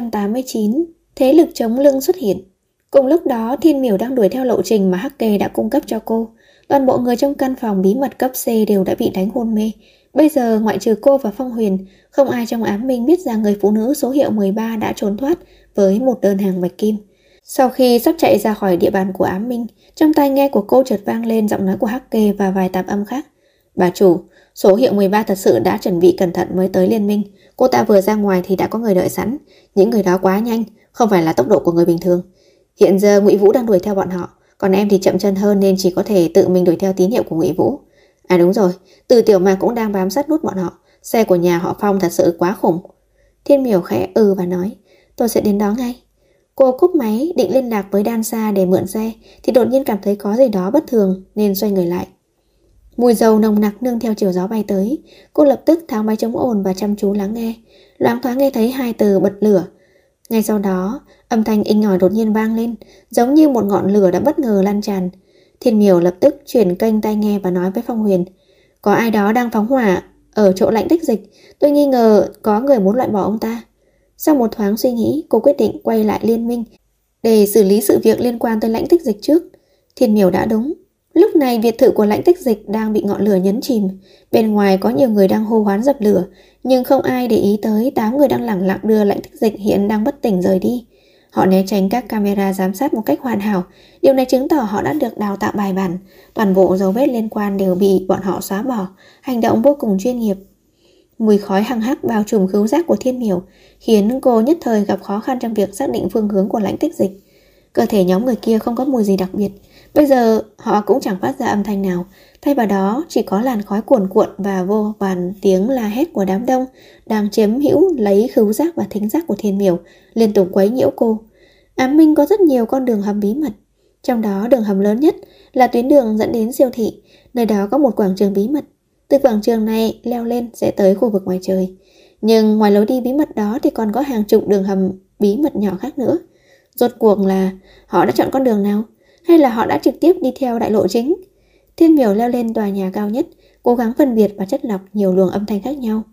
889, thế lực chống lưng xuất hiện. Cùng lúc đó Thiên Miểu đang đuổi theo lộ trình mà Hắc Kê đã cung cấp cho cô. Toàn bộ người trong căn phòng bí mật cấp C đều đã bị đánh hôn mê. Bây giờ ngoại trừ cô và Phong Huyền, không ai trong ám minh biết rằng người phụ nữ số hiệu 13 đã trốn thoát với một đơn hàng bạch kim. Sau khi sắp chạy ra khỏi địa bàn của ám minh, trong tai nghe của cô chợt vang lên giọng nói của Hắc Kê và vài tạp âm khác. Bà chủ, số hiệu 13 thật sự đã chuẩn bị cẩn thận mới tới liên minh. Cô ta vừa ra ngoài thì đã có người đợi sẵn. Những người đó quá nhanh, không phải là tốc độ của người bình thường. Hiện giờ Ngụy Vũ đang đuổi theo bọn họ, còn em thì chậm chân hơn nên chỉ có thể tự mình đuổi theo tín hiệu của Ngụy Vũ. À đúng rồi, Từ Tiểu Mạc cũng đang bám sát nút bọn họ. Xe của nhà họ Phong thật sự quá khủng. Thiên Miểu khẽ và nói, tôi sẽ đến đó ngay. Cô cúp máy định liên lạc với Đan Sa để mượn xe thì đột nhiên cảm thấy có gì đó bất thường nên xoay người lại. Mùi dầu nồng nặc nương theo chiều gió bay tới. Cô lập tức tháo máy chống ồn và chăm chú lắng nghe. Loáng thoáng nghe thấy hai từ bật lửa. Ngay sau đó âm thanh inh ỏi đột nhiên vang lên, giống như một ngọn lửa đã bất ngờ lan tràn. Thiên Miểu lập tức chuyển kênh tai nghe và nói với Phong Huyền, có ai đó đang phóng hỏa ở chỗ Lãnh Tích Dịch. Tôi nghi ngờ có người muốn loại bỏ ông ta. Sau một thoáng suy nghĩ, cô quyết định quay lại liên minh để xử lý sự việc liên quan tới Lãnh Tích Dịch trước. Thiên Miểu đã đúng. Lúc này biệt thự của Lãnh Tích Dịch đang bị ngọn lửa nhấn chìm. Bên ngoài có nhiều người đang hô hoán dập lửa, nhưng không ai để ý tới 8 người đang lẳng lặng đưa Lãnh Tích Dịch hiện đang bất tỉnh rời đi. Họ né tránh các camera giám sát một cách hoàn hảo. Điều này chứng tỏ họ đã được đào tạo bài bản. Toàn bộ dấu vết liên quan đều bị bọn họ xóa bỏ. Hành động vô cùng chuyên nghiệp. Mùi khói hăng hắc bao trùm khứu giác của Thiên Miểu, khiến cô nhất thời gặp khó khăn trong việc xác định phương hướng của Lãnh Tích Dịch. Cơ thể nhóm người kia không có mùi gì đặc biệt. Bây giờ họ cũng chẳng phát ra âm thanh nào. Thay vào đó chỉ có làn khói cuồn cuộn và vô vàn tiếng la hét của đám đông đang chiếm hữu lấy khứu giác và thính giác của Thiên Miểu, liên tục quấy nhiễu cô. Ám minh có rất nhiều con đường hầm bí mật. Trong đó đường hầm lớn nhất là tuyến đường dẫn đến siêu thị. Nơi đó có một quảng trường bí mật. Từ quảng trường này leo lên sẽ tới khu vực ngoài trời. Nhưng ngoài lối đi bí mật đó thì còn có hàng chục đường hầm bí mật nhỏ khác nữa. Rốt cuộc là họ đã chọn con đường nào? Hay là họ đã trực tiếp đi theo đại lộ chính? Thiên Miểu leo lên tòa nhà cao nhất, cố gắng phân biệt và chất lọc nhiều luồng âm thanh khác nhau.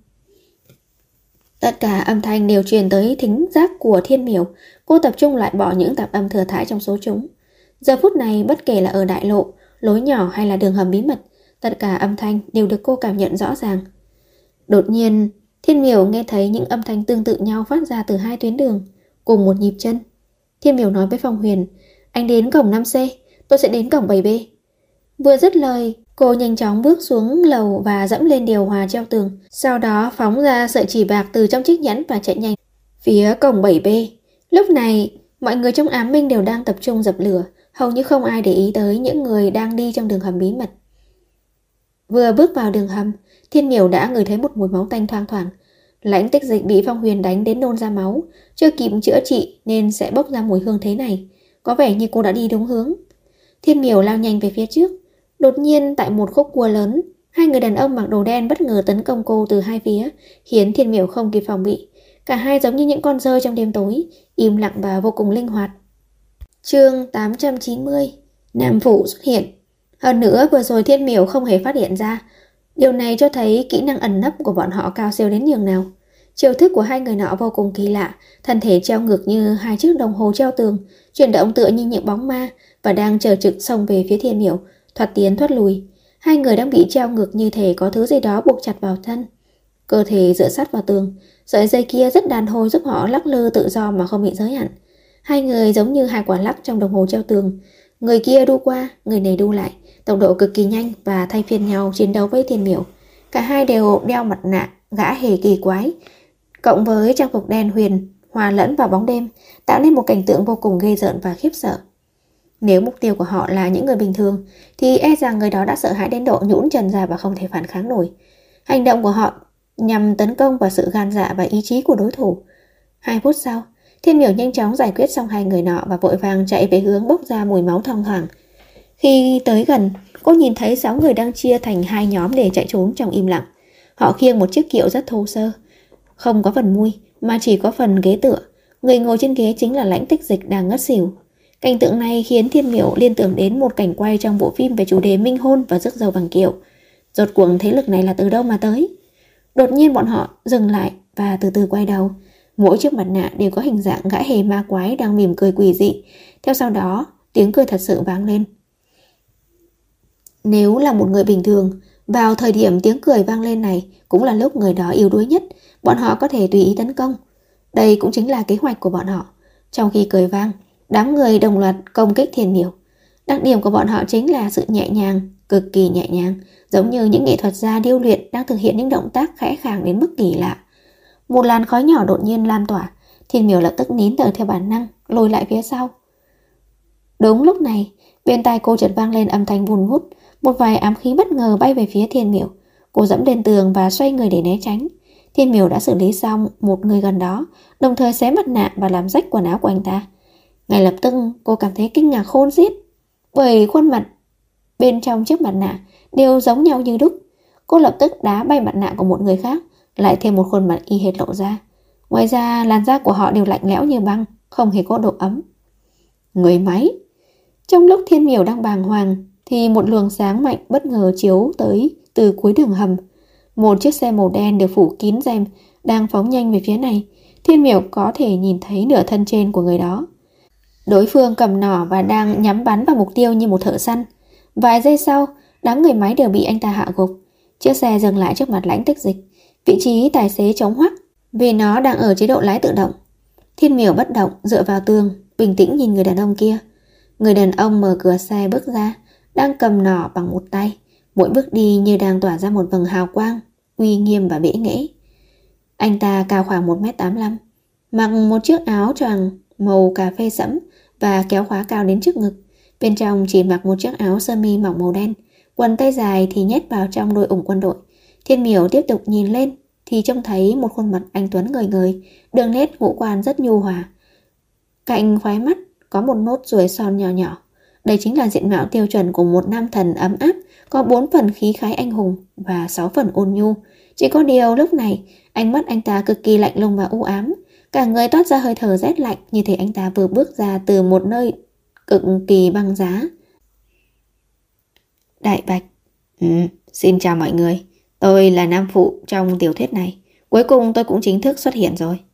Tất cả âm thanh đều truyền tới thính giác của Thiên Miểu. Cô tập trung loại bỏ những tạp âm thừa thãi trong số chúng. Giờ phút này bất kể là ở đại lộ, lối nhỏ hay là đường hầm bí mật, tất cả âm thanh đều được cô cảm nhận rõ ràng. Đột nhiên, Thiên Miểu nghe thấy những âm thanh tương tự nhau phát ra từ hai tuyến đường, cùng một nhịp chân. Thiên Miểu nói với Phong Huyền, anh đến cổng 5C, tôi sẽ đến cổng 7B. Vừa dứt lời, cô nhanh chóng bước xuống lầu và dẫm lên điều hòa treo tường. Sau đó phóng ra sợi chỉ bạc từ trong chiếc nhẫn và chạy nhanh phía cổng 7B. Lúc này, mọi người trong ám minh đều đang tập trung dập lửa, hầu như không ai để ý tới những người đang đi trong đường hầm bí mật. Vừa bước vào đường hầm, Thiên Miểu đã ngửi thấy một mùi máu tanh thoang thoảng. Lãnh Tích Dịch bị Phong Huyền đánh đến nôn ra máu, chưa kịp chữa trị nên sẽ bốc ra mùi hương thế này. Có vẻ như cô đã đi đúng hướng. Thiên Miểu lao nhanh về phía trước. Đột nhiên tại một khúc cua lớn, hai người đàn ông mặc đồ đen bất ngờ tấn công cô từ hai phía, khiến Thiên Miểu không kịp phòng bị. Cả hai giống như những con rơi trong đêm tối, im lặng và vô cùng linh hoạt. Chương 890, Nam Phủ xuất hiện. Hơn nữa vừa rồi Thiên Miểu không hề phát hiện ra. Điều này cho thấy kỹ năng ẩn nấp của bọn họ cao siêu đến nhường nào. Chiêu thức của hai người nọ vô cùng kỳ lạ, thân thể treo ngược như hai chiếc đồng hồ treo tường, chuyển động tựa như những bóng ma, và đang chờ trực xông về phía Thiên Miểu, thoát tiến thoát lùi. Hai người đang bị treo ngược như thể có thứ gì đó buộc chặt vào thân. Cơ thể dựa sát vào tường, sợi dây kia rất đàn hồi giúp họ lắc lư tự do mà không bị giới hạn. Hai người giống như hai quả lắc trong đồng hồ treo tường. Người kia đu qua, người này đu lại, tốc độ cực kỳ nhanh và thay phiên nhau chiến đấu với Thiên Miểu. Cả hai đều đeo mặt nạ, gã hề kỳ quái, cộng với trang phục đen huyền hòa lẫn vào bóng đêm, tạo nên một cảnh tượng vô cùng ghê rợn và khiếp sợ. Nếu mục tiêu của họ là những người bình thường thì e rằng người đó đã sợ hãi đến độ nhũn trần ra và không thể phản kháng nổi. Hành động của họ nhằm tấn công vào sự gan dạ và ý chí của đối thủ. 2 phút sau, Thiên Miểu nhanh chóng giải quyết xong hai người nọ và vội vàng chạy về hướng bốc ra mùi máu thoang thoảng. Khi tới gần, cô nhìn thấy 6 người đang chia thành 2 nhóm để chạy trốn trong im lặng. Họ khiêng một chiếc kiệu rất thô sơ, không có phần mui mà chỉ có phần ghế tựa. Người ngồi trên ghế chính là Lãnh Tích Dịch đang ngất xỉu. Cảnh tượng này khiến Thiên Miểu liên tưởng đến một cảnh quay trong bộ phim về chủ đề minh hôn và rước dâu bằng kiệu. Rốt cuộc thế lực này là từ đâu mà tới? Đột nhiên bọn họ dừng lại và từ từ quay đầu. Mỗi chiếc mặt nạ đều có hình dạng gã hề ma quái đang mỉm cười quỷ dị. Theo sau đó, tiếng cười thật sự vang lên. Nếu là một người bình thường, vào thời điểm tiếng cười vang lên này cũng là lúc người đó yếu đuối nhất, bọn họ có thể tùy ý tấn công. Đây cũng chính là kế hoạch của bọn họ. Trong khi cười vang, đám người đồng loạt công kích Thiên Miểu. Đặc điểm của bọn họ chính là sự nhẹ nhàng, cực kỳ nhẹ nhàng, giống như những nghệ thuật gia điêu luyện đang thực hiện những động tác khẽ khàng đến mức kỳ lạ. Một làn khói nhỏ đột nhiên lan tỏa, Thiên Miểu lập tức nín thở theo bản năng, lùi lại phía sau. Đúng lúc này, bên tai cô chợt vang lên âm thanh vun vút, một vài ám khí bất ngờ bay về phía Thiên Miểu. Cô dẫm lên tường và xoay người để né tránh. Thiên Miểu đã xử lý xong một người gần đó, đồng thời xé mặt nạ và làm rách quần áo của anh ta. Ngay lập tức cô cảm thấy kinh ngạc khôn xiết, bởi khuôn mặt bên trong chiếc mặt nạ đều giống nhau như đúc. Cô lập tức đá bay mặt nạ của một người khác, lại thêm một khuôn mặt y hệt lộ ra. Ngoài ra làn da của họ đều lạnh lẽo như băng, không hề có độ ấm. Người máy. Trong lúc Thiên Miểu đang bàng hoàng thì một luồng sáng mạnh bất ngờ chiếu tới từ cuối đường hầm. Một chiếc xe màu đen được phủ kín rèm đang phóng nhanh về phía này. Thiên Miểu có thể nhìn thấy nửa thân trên của người đó. Đối phương cầm nỏ và đang nhắm bắn vào mục tiêu như một thợ săn. Vài giây sau, đám người máy đều bị anh ta hạ gục. Chiếc xe dừng lại trước mặt Lãnh Tích Dịch. Vị trí tài xế trống hoắc vì nó đang ở chế độ lái tự động. Thiên Miểu bất động dựa vào tường, bình tĩnh nhìn người đàn ông kia. Người đàn ông mở cửa xe bước ra, đang cầm nỏ bằng một tay. Mỗi bước đi như đang tỏa ra một vầng hào quang, uy nghiêm và bẽ nghễ. Anh ta cao khoảng 1m85, mặc một chiếc áo choàng màu cà phê sẫm và kéo khóa cao đến trước ngực. Bên trong chỉ mặc một chiếc áo sơ mi mỏng màu đen, quần tay dài thì nhét vào trong đôi ủng quân đội. Thiên Miểu tiếp tục nhìn lên thì trông thấy một khuôn mặt anh tuấn ngời ngời, đường nét ngũ quan rất nhu hòa. Cạnh khóe mắt có một nốt ruồi son nhỏ nhỏ. Đây chính là diện mạo tiêu chuẩn của một nam thần ấm áp, có 4 phần khí khái anh hùng và 6 phần ôn nhu. Chỉ có điều lúc này, ánh mắt anh ta cực kỳ lạnh lùng và u ám, cả người toát ra hơi thở rét lạnh, như thể anh ta vừa bước ra từ một nơi cực kỳ băng giá. Đại Bạch. Xin chào mọi người. Tôi là nam phụ trong tiểu thuyết này. Cuối cùng tôi cũng chính thức xuất hiện rồi.